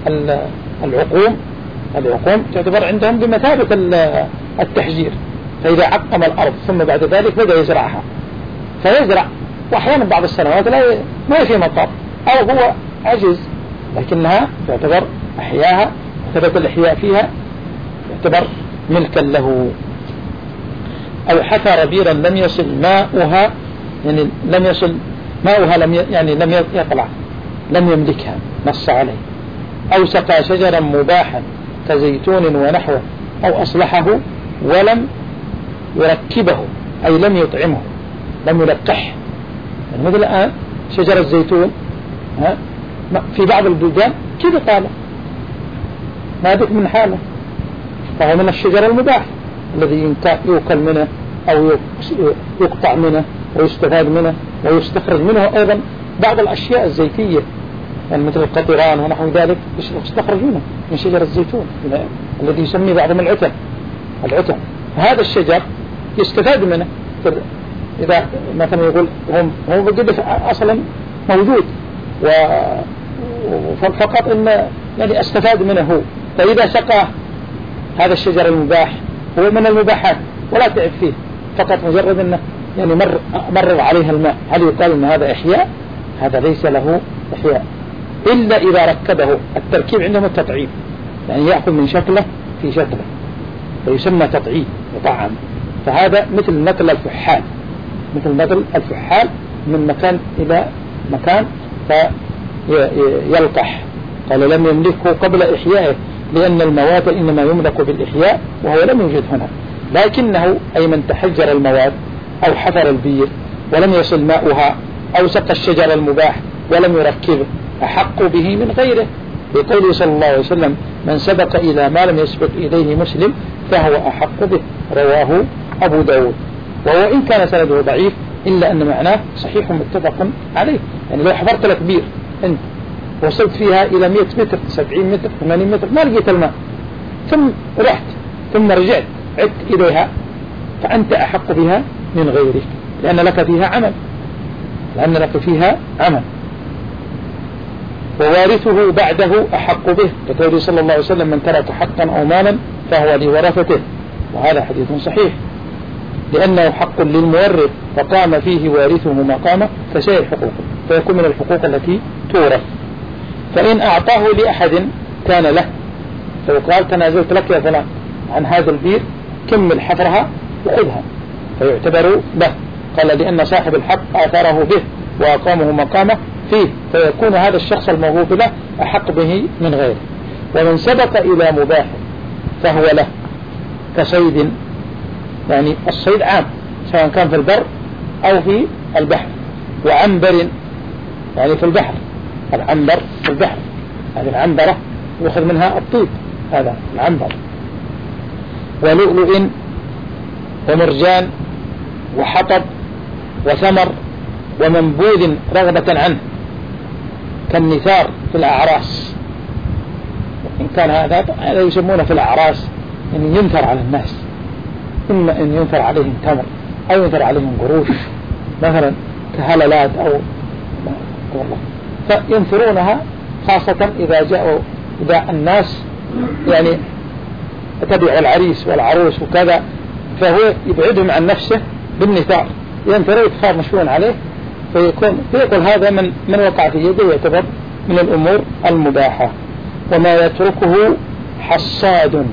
العقوم العقوم تعتبر عندهم بمثابة التحجير، فإذا عقم الأرض ثم بعد ذلك بدأ يزرعها فيزرع، وأحيانا بعض السنوات لا ما في مطر أو هو عجز لكنها تعتبر أحياها ثبت الإحياء فيها يعتبر ملكا له. أو حفر بيرا لم يصل ماؤها يعني لم يصل ماؤها لم يعني لم يطلع لم يملكها نص عليه. أو سقى شجرا مباحا كزيتون ونحوه أو أصلحه ولم يركبه أي لم يطعمه لم يلقحه، يعني مثل الآن شجر الزيتون ها في بعض البلدان كذا قال ما ذك من حاله، فهو من الشجر المباح الذي يؤكل منه أو يقطع منه ويستفاد منه ويستخرج منه أيضا بعض الأشياء الزيتية يعني مثل القطران ونحو ذلك يستخرج منه من شجر الزيتون الذي يسميه بعضهم العتم العتم هذا الشجر يستفاد منه. إذا مثلا يقول هم هو بجد أصلا موجود فقط إن يعني استفاد منه هو، فإذا سقى هذا الشجر المباح هو من المباحات ولا تعب فيه فقط مجرد إنه يعني مر مرر عليها الماء، هل يقال إن هذا إحياء؟ هذا ليس له إحياء إلا إذا ركبه. التركيب عندهم التطعيم يعني يأخذ من شكله في شكله فيسمى تطعيم وطعم، فهذا مثل نقل الفحال مثل نقل الفحال من مكان إلى مكان فيلقح. قال لم يملكه قبل إحيائه لأن المواد إنما يملك بالإحياء وهو لم يوجد هنا، لكنه أي من تحجر المواد أو حفر البير ولم يصل ماؤها أو سقى الشجر المباح ولم يركبه أحق به من غيره، بقوله صلى الله عليه وسلم من سبق إلى ما لم يسبق إليه مسلم فهو أحق به، رواه أبو داود. وهو إن كان سنده ضعيف إلا أن معناه صحيح متفق عليه، يعني لو حفرت لك بير أنت وصلت فيها إلى مئة متر سبعين متر ثمانين متر ما لقيت الماء ثم رحت ثم رجعت عدت إليها فأنت أحق بها من غيرك لأن لك فيها عمل لأن لك فيها عمل. ووارثه بعده أحق به، كقوله صلى الله عليه وسلم: من ترك حقا أو مالا فهو لورثته، وهذا حديث صحيح، لأنه حق للمورث فقام فيه وارثه مقامه كسائر حقوقه، فيكون من الحقوق التي تورث. فإن أعطاه لأحد كان له، فلو قال: تنازلت لك يا فلان عن هذا البير، كمل حفرها وخذها، فيعتبر له. قال: لأن صاحب الحق آثاره به وأقامه مقامه فيه، فيكون هذا الشخص الموهوب له أحق به من غيره. ومن سبق إلى مباح فهو له، كصيد، يعني الصيد عام سواء كان في البر أو في البحر. وعنبر، يعني في البحر، العنبر في البحر، هذه العنبرة يأخذ منها الطيب، هذا العنبر. ولؤلؤ ومرجان وحطب وثمر ومنبوذ رغبة عنه، كالنثار في الأعراس. إن كان هذا هذا يسمونه في الأعراس أن ينثر على الناس، إما أن ينثر عليهم تمر أو ينثر عليهم قروش مثلا كهللات أو والله، فينثرونها خاصة إذا جاءوا إذا الناس يعني تبع العريس والعروس وكذا، فهو يبعدهم عن نفسه بالنثار، ينثر ويتخار مشهور عليه، فيكون فيقول هذا من من وقع في يده يعتبر من الأمور المباحة. وما يتركه حصاد،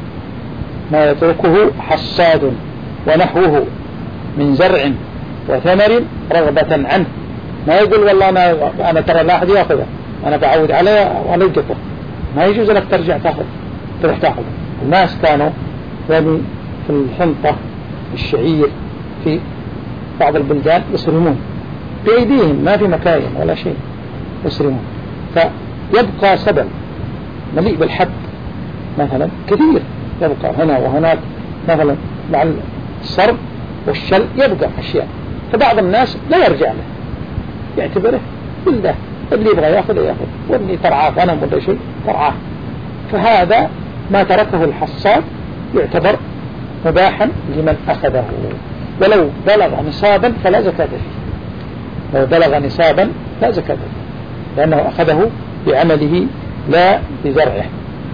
ما يتركه حصاد ونحوه من زرع وثمر رغبة عنه، ما يقول والله أنا أنا ترى لا أحد يأخذه، أنا بعود عليه ولا يقطه، ما يجوز لك ترجع تأخذ تروح تأخذه. الناس كانوا يعني في الحنطة الشعير في بعض البلدان يصرمون بأيديهم، ما في مكاين ولا شيء، يصرمون، فيبقى سبب مليء بالحب مثلا كثير، يبقى هنا وهناك مثلا مع الصرب والشل يبقى أشياء، فبعض الناس لا يرجع له، يعتبره بالله اللي يبغى يأخذ يأخذ، واللي ترعاه غنم ولا شيء ترعاه. فهذا ما تركه الحصاد يعتبر مباحا لمن أخذه، ولو بلغ نصابا فلا زكاة فيه، لو بلغ نصابا لا زكاة فيه، لأنه أخذه بعمله لا بزرعه.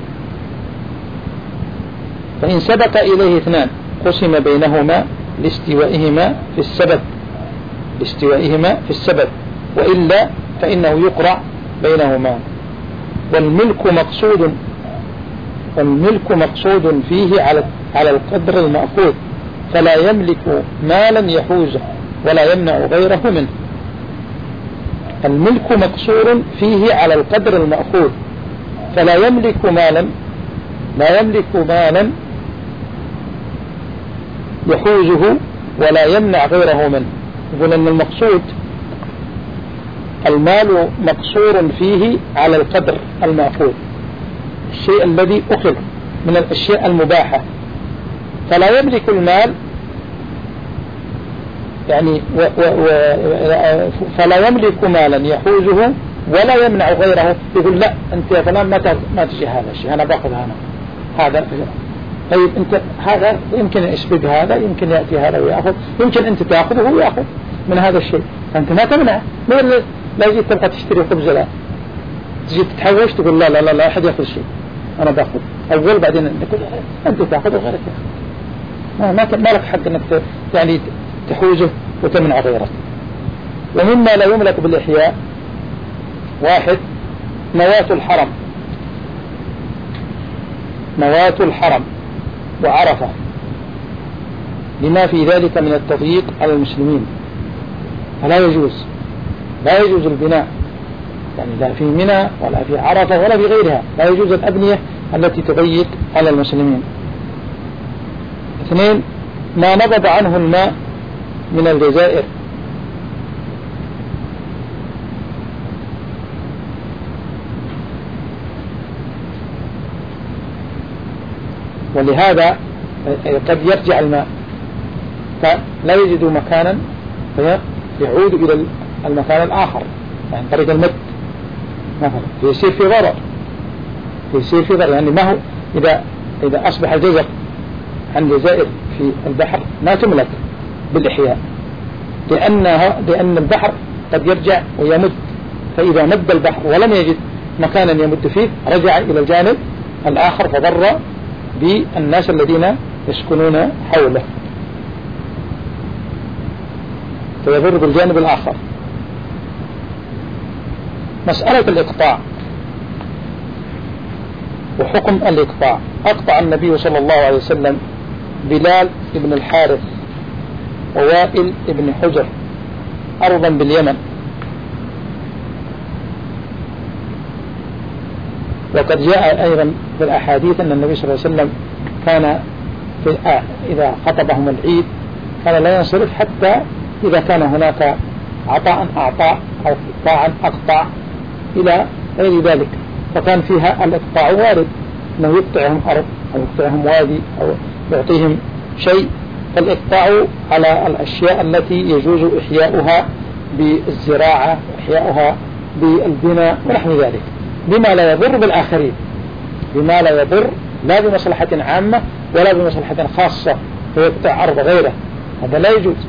فإن سبق إليه اثنان قسم بينهما لاستوائهما في السبب لاستوائهما في السبب وإلا فإنه يقرع بينهما. والملك مقصود والملك مقصود فيه على على القدر المأخوذ، فلا يملك مالا يحوزه ولا يمنع غيره منه. الملك مقصور فيه على القدر المأخوذ، فلا يملك مالا لا يملك مالا يحوزه ولا يمنع غيره منه. يقول أن المقصود المال مقصور فيه على القدر المأخوذ، الشيء الذي أخذ من الأشياء المباحة، فلا يملك المال يعني و و و فلا يملك مالا يحوزه ولا يمنع غيره. يقول لا أنت يا فلان ما ما تجي هذا الشيء، أنا باخذ هذا هذا طيب أنت هذا يمكن يسبق هذا، يمكن يأتي هذا ويأخذ، يمكن أنت تأخذه وهو يأخذ من هذا الشيء، فأنت ما تمنع. لا يجي تبغى تشتري خبز، لا تجي تتحوش تقول لا لا لا لا أحد يأخذ شيء، أنا باخذ أول بعدين تقول أنت تأخذ وغيرك يأخذ، ما ما لك حق أنك يعني تحوزه وتمنع غيرك. ومما لا يملك بالإحياء: واحد نواة الحرم نواة الحرم وعرفة، لما في ذلك من التضييق على المسلمين، فلا يجوز لا يجوز البناء، يعني لا في منى ولا في عرفة ولا في غيرها، لا يجوز الأبنية التي تضيق على المسلمين. اثنين ما نبض عنه الماء من الجزائر، ولهذا قد يرجع الماء فلا يجد مكانا فيعود إلى المكان الآخر، يعني طريق المد مثلا، فيصير في ضرر فيصير في ضرر يعني ما هو إذا إذا أصبح جزر عن جزائر في البحر ما تملك بالإحياء، لأنها لأن البحر قد يرجع ويمد فإذا مد البحر ولم يجد مكانا يمد فيه رجع إلى الجانب الآخر فضر بالناس الذين يسكنون حوله، فيضر بالجانب الآخر. مسألة الإقطاع وحكم الإقطاع. أقطع النبي صلى الله عليه وسلم بلال بن الحارث ووائل بن حجر أرضا باليمن، وقد جاء أيضا في الأحاديث أن النبي صلى الله عليه وسلم كان في إذا خطبهم العيد كان لا ينصرف حتى إذا كان هناك عطاء أعطاء أو قطاعا أقطع إلى غير ذلك، فكان فيها الإقطاع وارد أنه يقطعهم أرض أو يقطعهم وادي أو يعطيهم شيء، فالإقطاع على الأشياء التي يجوز إحياؤها بالزراعة وإحياؤها بالبناء ونحو ذلك بما لا يضر بالآخرين، بما لا يضر لا بمصلحة عامة ولا بمصلحة خاصة ويقطع أرض غيره، هذا لا يجوز.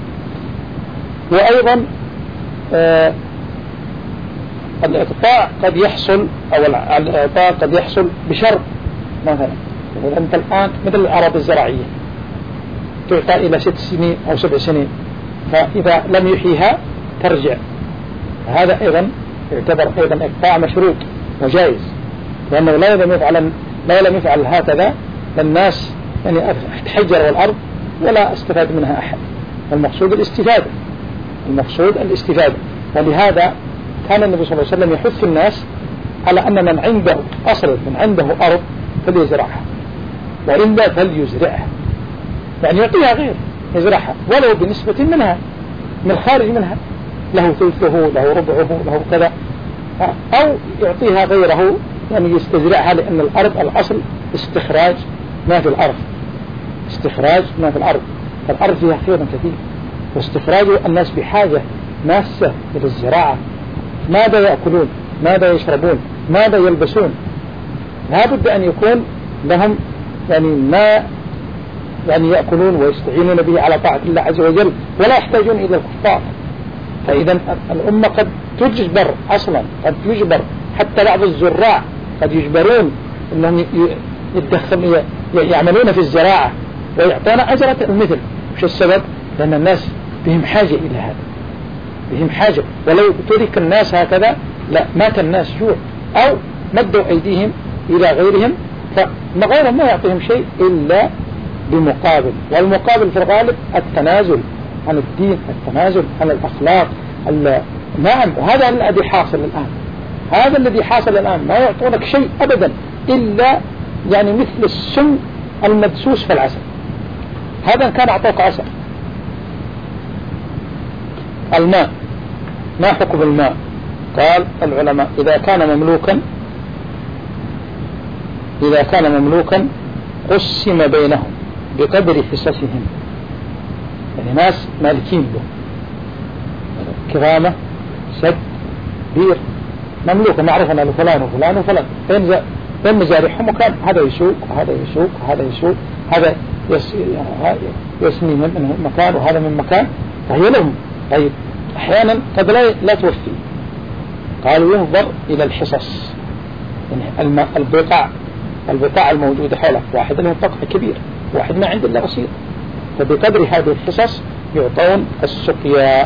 وأيضا آه الإقطاع قد يحصل أو الإقطاع قد يحصل بشرط، مثلا أنت الآن مثل الأراضي الزراعية تعطى إلى ست سنين أو سبع سنين، فإذا لم يحييها ترجع، هذا أيضا يعتبر أيضا إقطاع مشروط وجائز، لأنه لا لم يفعل لا لم يفعل هكذا للناس يعني تحجر الأرض ولا استفاد منها أحد، المقصود الاستفادة، المقصود الاستفادة. ولهذا كان النبي صلى الله عليه وسلم يحث الناس على أن من عنده أصل من عنده أرض فليزرعها، وإلا فليزرعها، يعني يعطيها غير يزرعها ولو بنسبة منها من خارج منها، له ثلثه له ربعه له كذا، أو يعطيها غيره يعني يستزرعها، لأن الأرض الأصل استخراج ما في الأرض، استخراج ما في الأرض، فالأرض فيها خير كثير، واستخراج الناس بحاجة ماسة إلى الزراعة، ماذا يأكلون ماذا يشربون ماذا يلبسون، لا بد أن يكون لهم يعني ما يعني يأكلون ويستعينون به على طاعة الله عز وجل ولا يحتاجون إلى الكفار. فإذا الأمة قد تجبر أصلا، قد يجبر حتى بعض الزراع قد يجبرون أنهم يدخلون يعملون في الزراعة ويعطون أجرة المثل. وش السبب؟ لأن الناس بهم حاجة إلى هذا، بهم حاجة، ولو ترك الناس هكذا لا مات الناس جوع، أو مدوا أيديهم إلى غيرهم فغيرهم ما يعطيهم شيء إلا بمقابل، والمقابل في الغالب التنازل عن الدين، التنازل عن الأخلاق. نعم، وهذا الذي حاصل الآن، هذا الذي حاصل الآن، ما يعطونك شيء أبدا إلا يعني مثل السم المدسوس في العسل، هذا كان أعطوك عسل. الماء، ما حكم الماء؟ قال العلماء إذا كان مملوكا إذا كان مملوكا قسم بينهم بقدر حصصهم، يعني ناس مالكين له، كرامة سد بير مملوك، معروف أن فلان وفلان وفلان بين مزارعهم، وكان هذا يسوق وهذا يسوق وهذا يسوق، هذا يسمي من مكان وهذا من مكان، فهي لهم. طيب أحيانا قد لا, لا توفي، قالوا ينظر إلى الحصص، يعني البقع البقع الموجودة حوله، واحد له بقع كبير واحد ما عنده إلا بسيط، فبقدر هذه الحصص يعطون السقيا.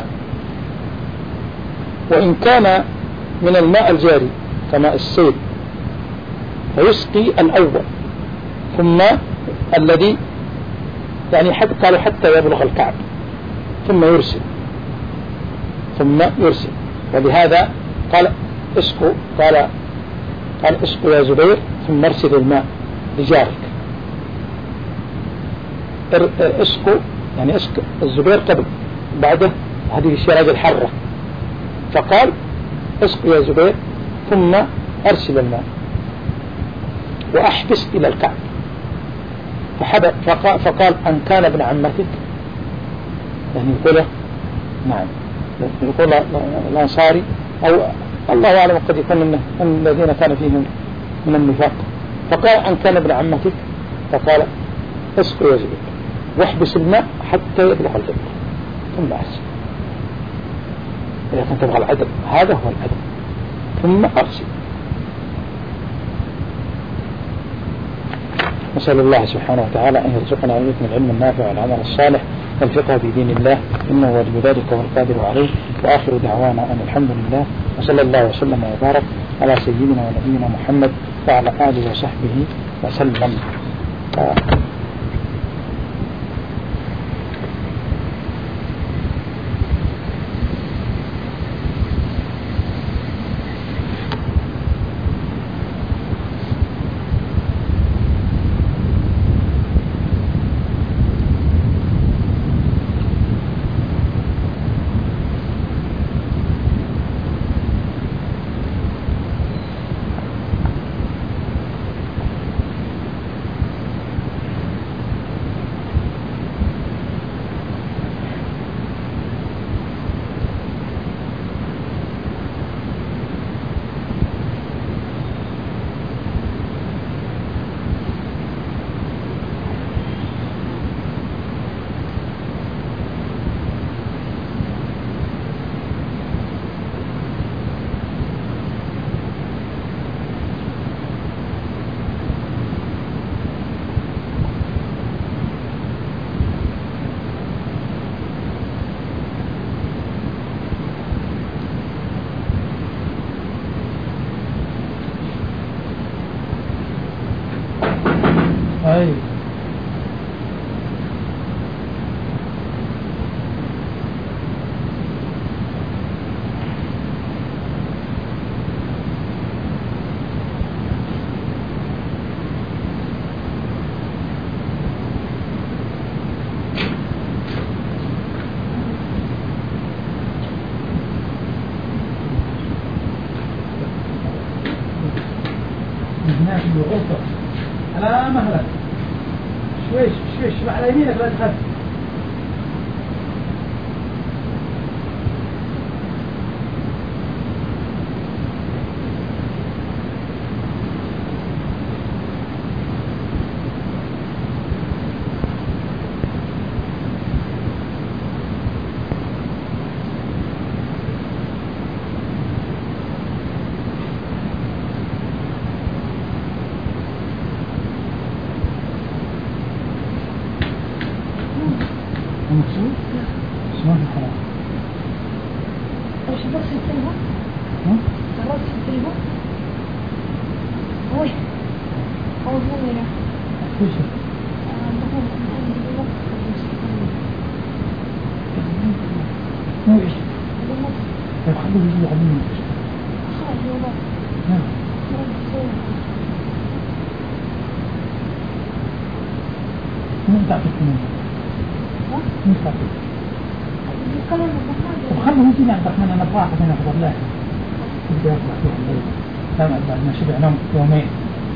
وإن كان من الماء الجاري كماء السيل فيسقي الأول ثم الذي يعني حد قالوا حتى يبلغ الكعب ثم يرسل ثم يرسل ولهذا قال اسقوا قال قال اسقوا يا زبير ثم ارسل الماء لجارك. اسقوا يعني اسق الزبير قبل بعده هذه الشراج الحرة، فقال اسقوا يا زبير ثم ارسل الماء واحبس الى الكعب. فقال, فقال ان كان ابن عمتك، يعني يقول نعم يقول الانصاري او الله اعلم قد يكون من الذين كان فيهم من النفاق، فقال ان كان ابن عمتك، فقال اسقوا يا زبير واحبس الماء حتى يبلغ الجبل ثم ارسل. إذا كنت تبغى العدل هذا هو العدل، ثم أرسل. نسأل الله سبحانه وتعالى أن يرزقنا وإياكم العلم النافع والعمل الصالح والفقه في دين الله، إنه ولي ذلك والقادر عليه. وآخر دعوانا أن الحمد لله، وصلى الله وسلم وبارك على سيدنا ونبينا محمد وعلى آله وصحبه وسلم. أي هناك الغرفة على مهلك شويش شويش على يمينك لا تخاف. المقصود اسمه الحرام. وش بس الكلمة؟ ها؟ درس الكلمة؟ وش؟ أو زميلة؟ وش؟ وش؟ طيب خلوه يجي علمنا. خلاص والله. نعم. مين تعطيك منه؟ مين تعطيك؟ وخلوا يجي عند الرحمن أنا براحة أنا أحضر له. يبدأ يطلع فيها الليل. سامع بعد ما شبع نوم يومين.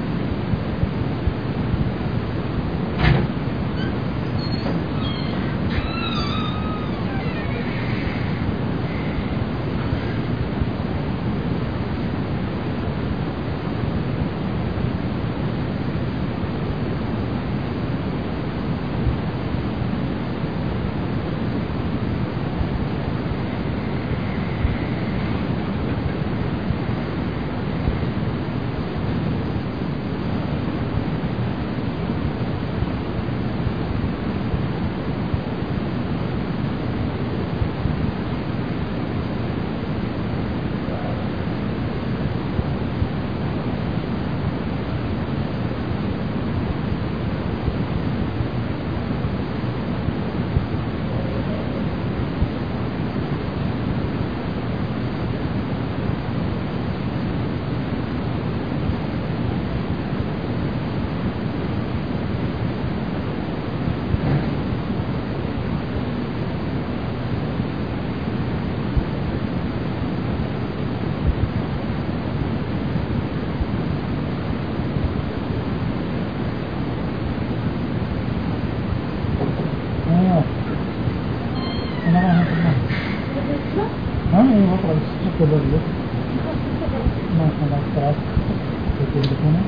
ما خلاص خلاص تقول هنا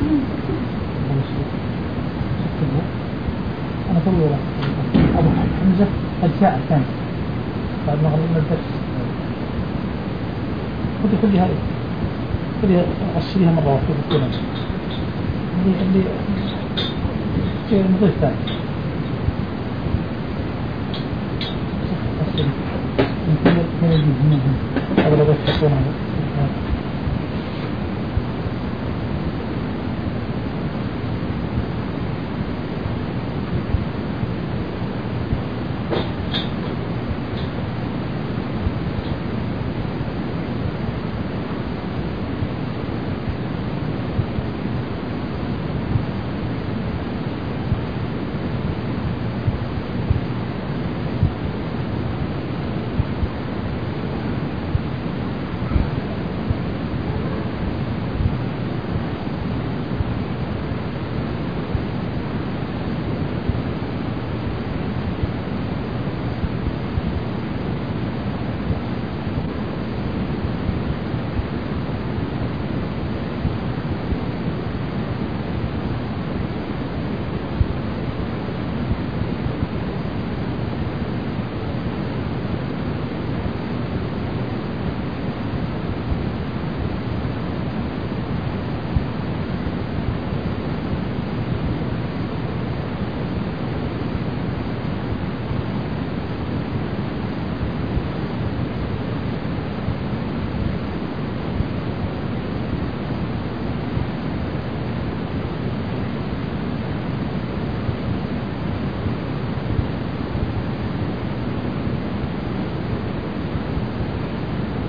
أنا طول أبو حمزة أجزاء ثانية بعد ما غلبنا الدرس خذي خذي هذه اللي أشتريها مرة في الكلام اللي اللي في نظيف ثاني من يجيب منهم هذا لو يفتحون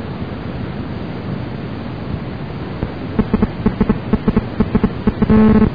Thank you.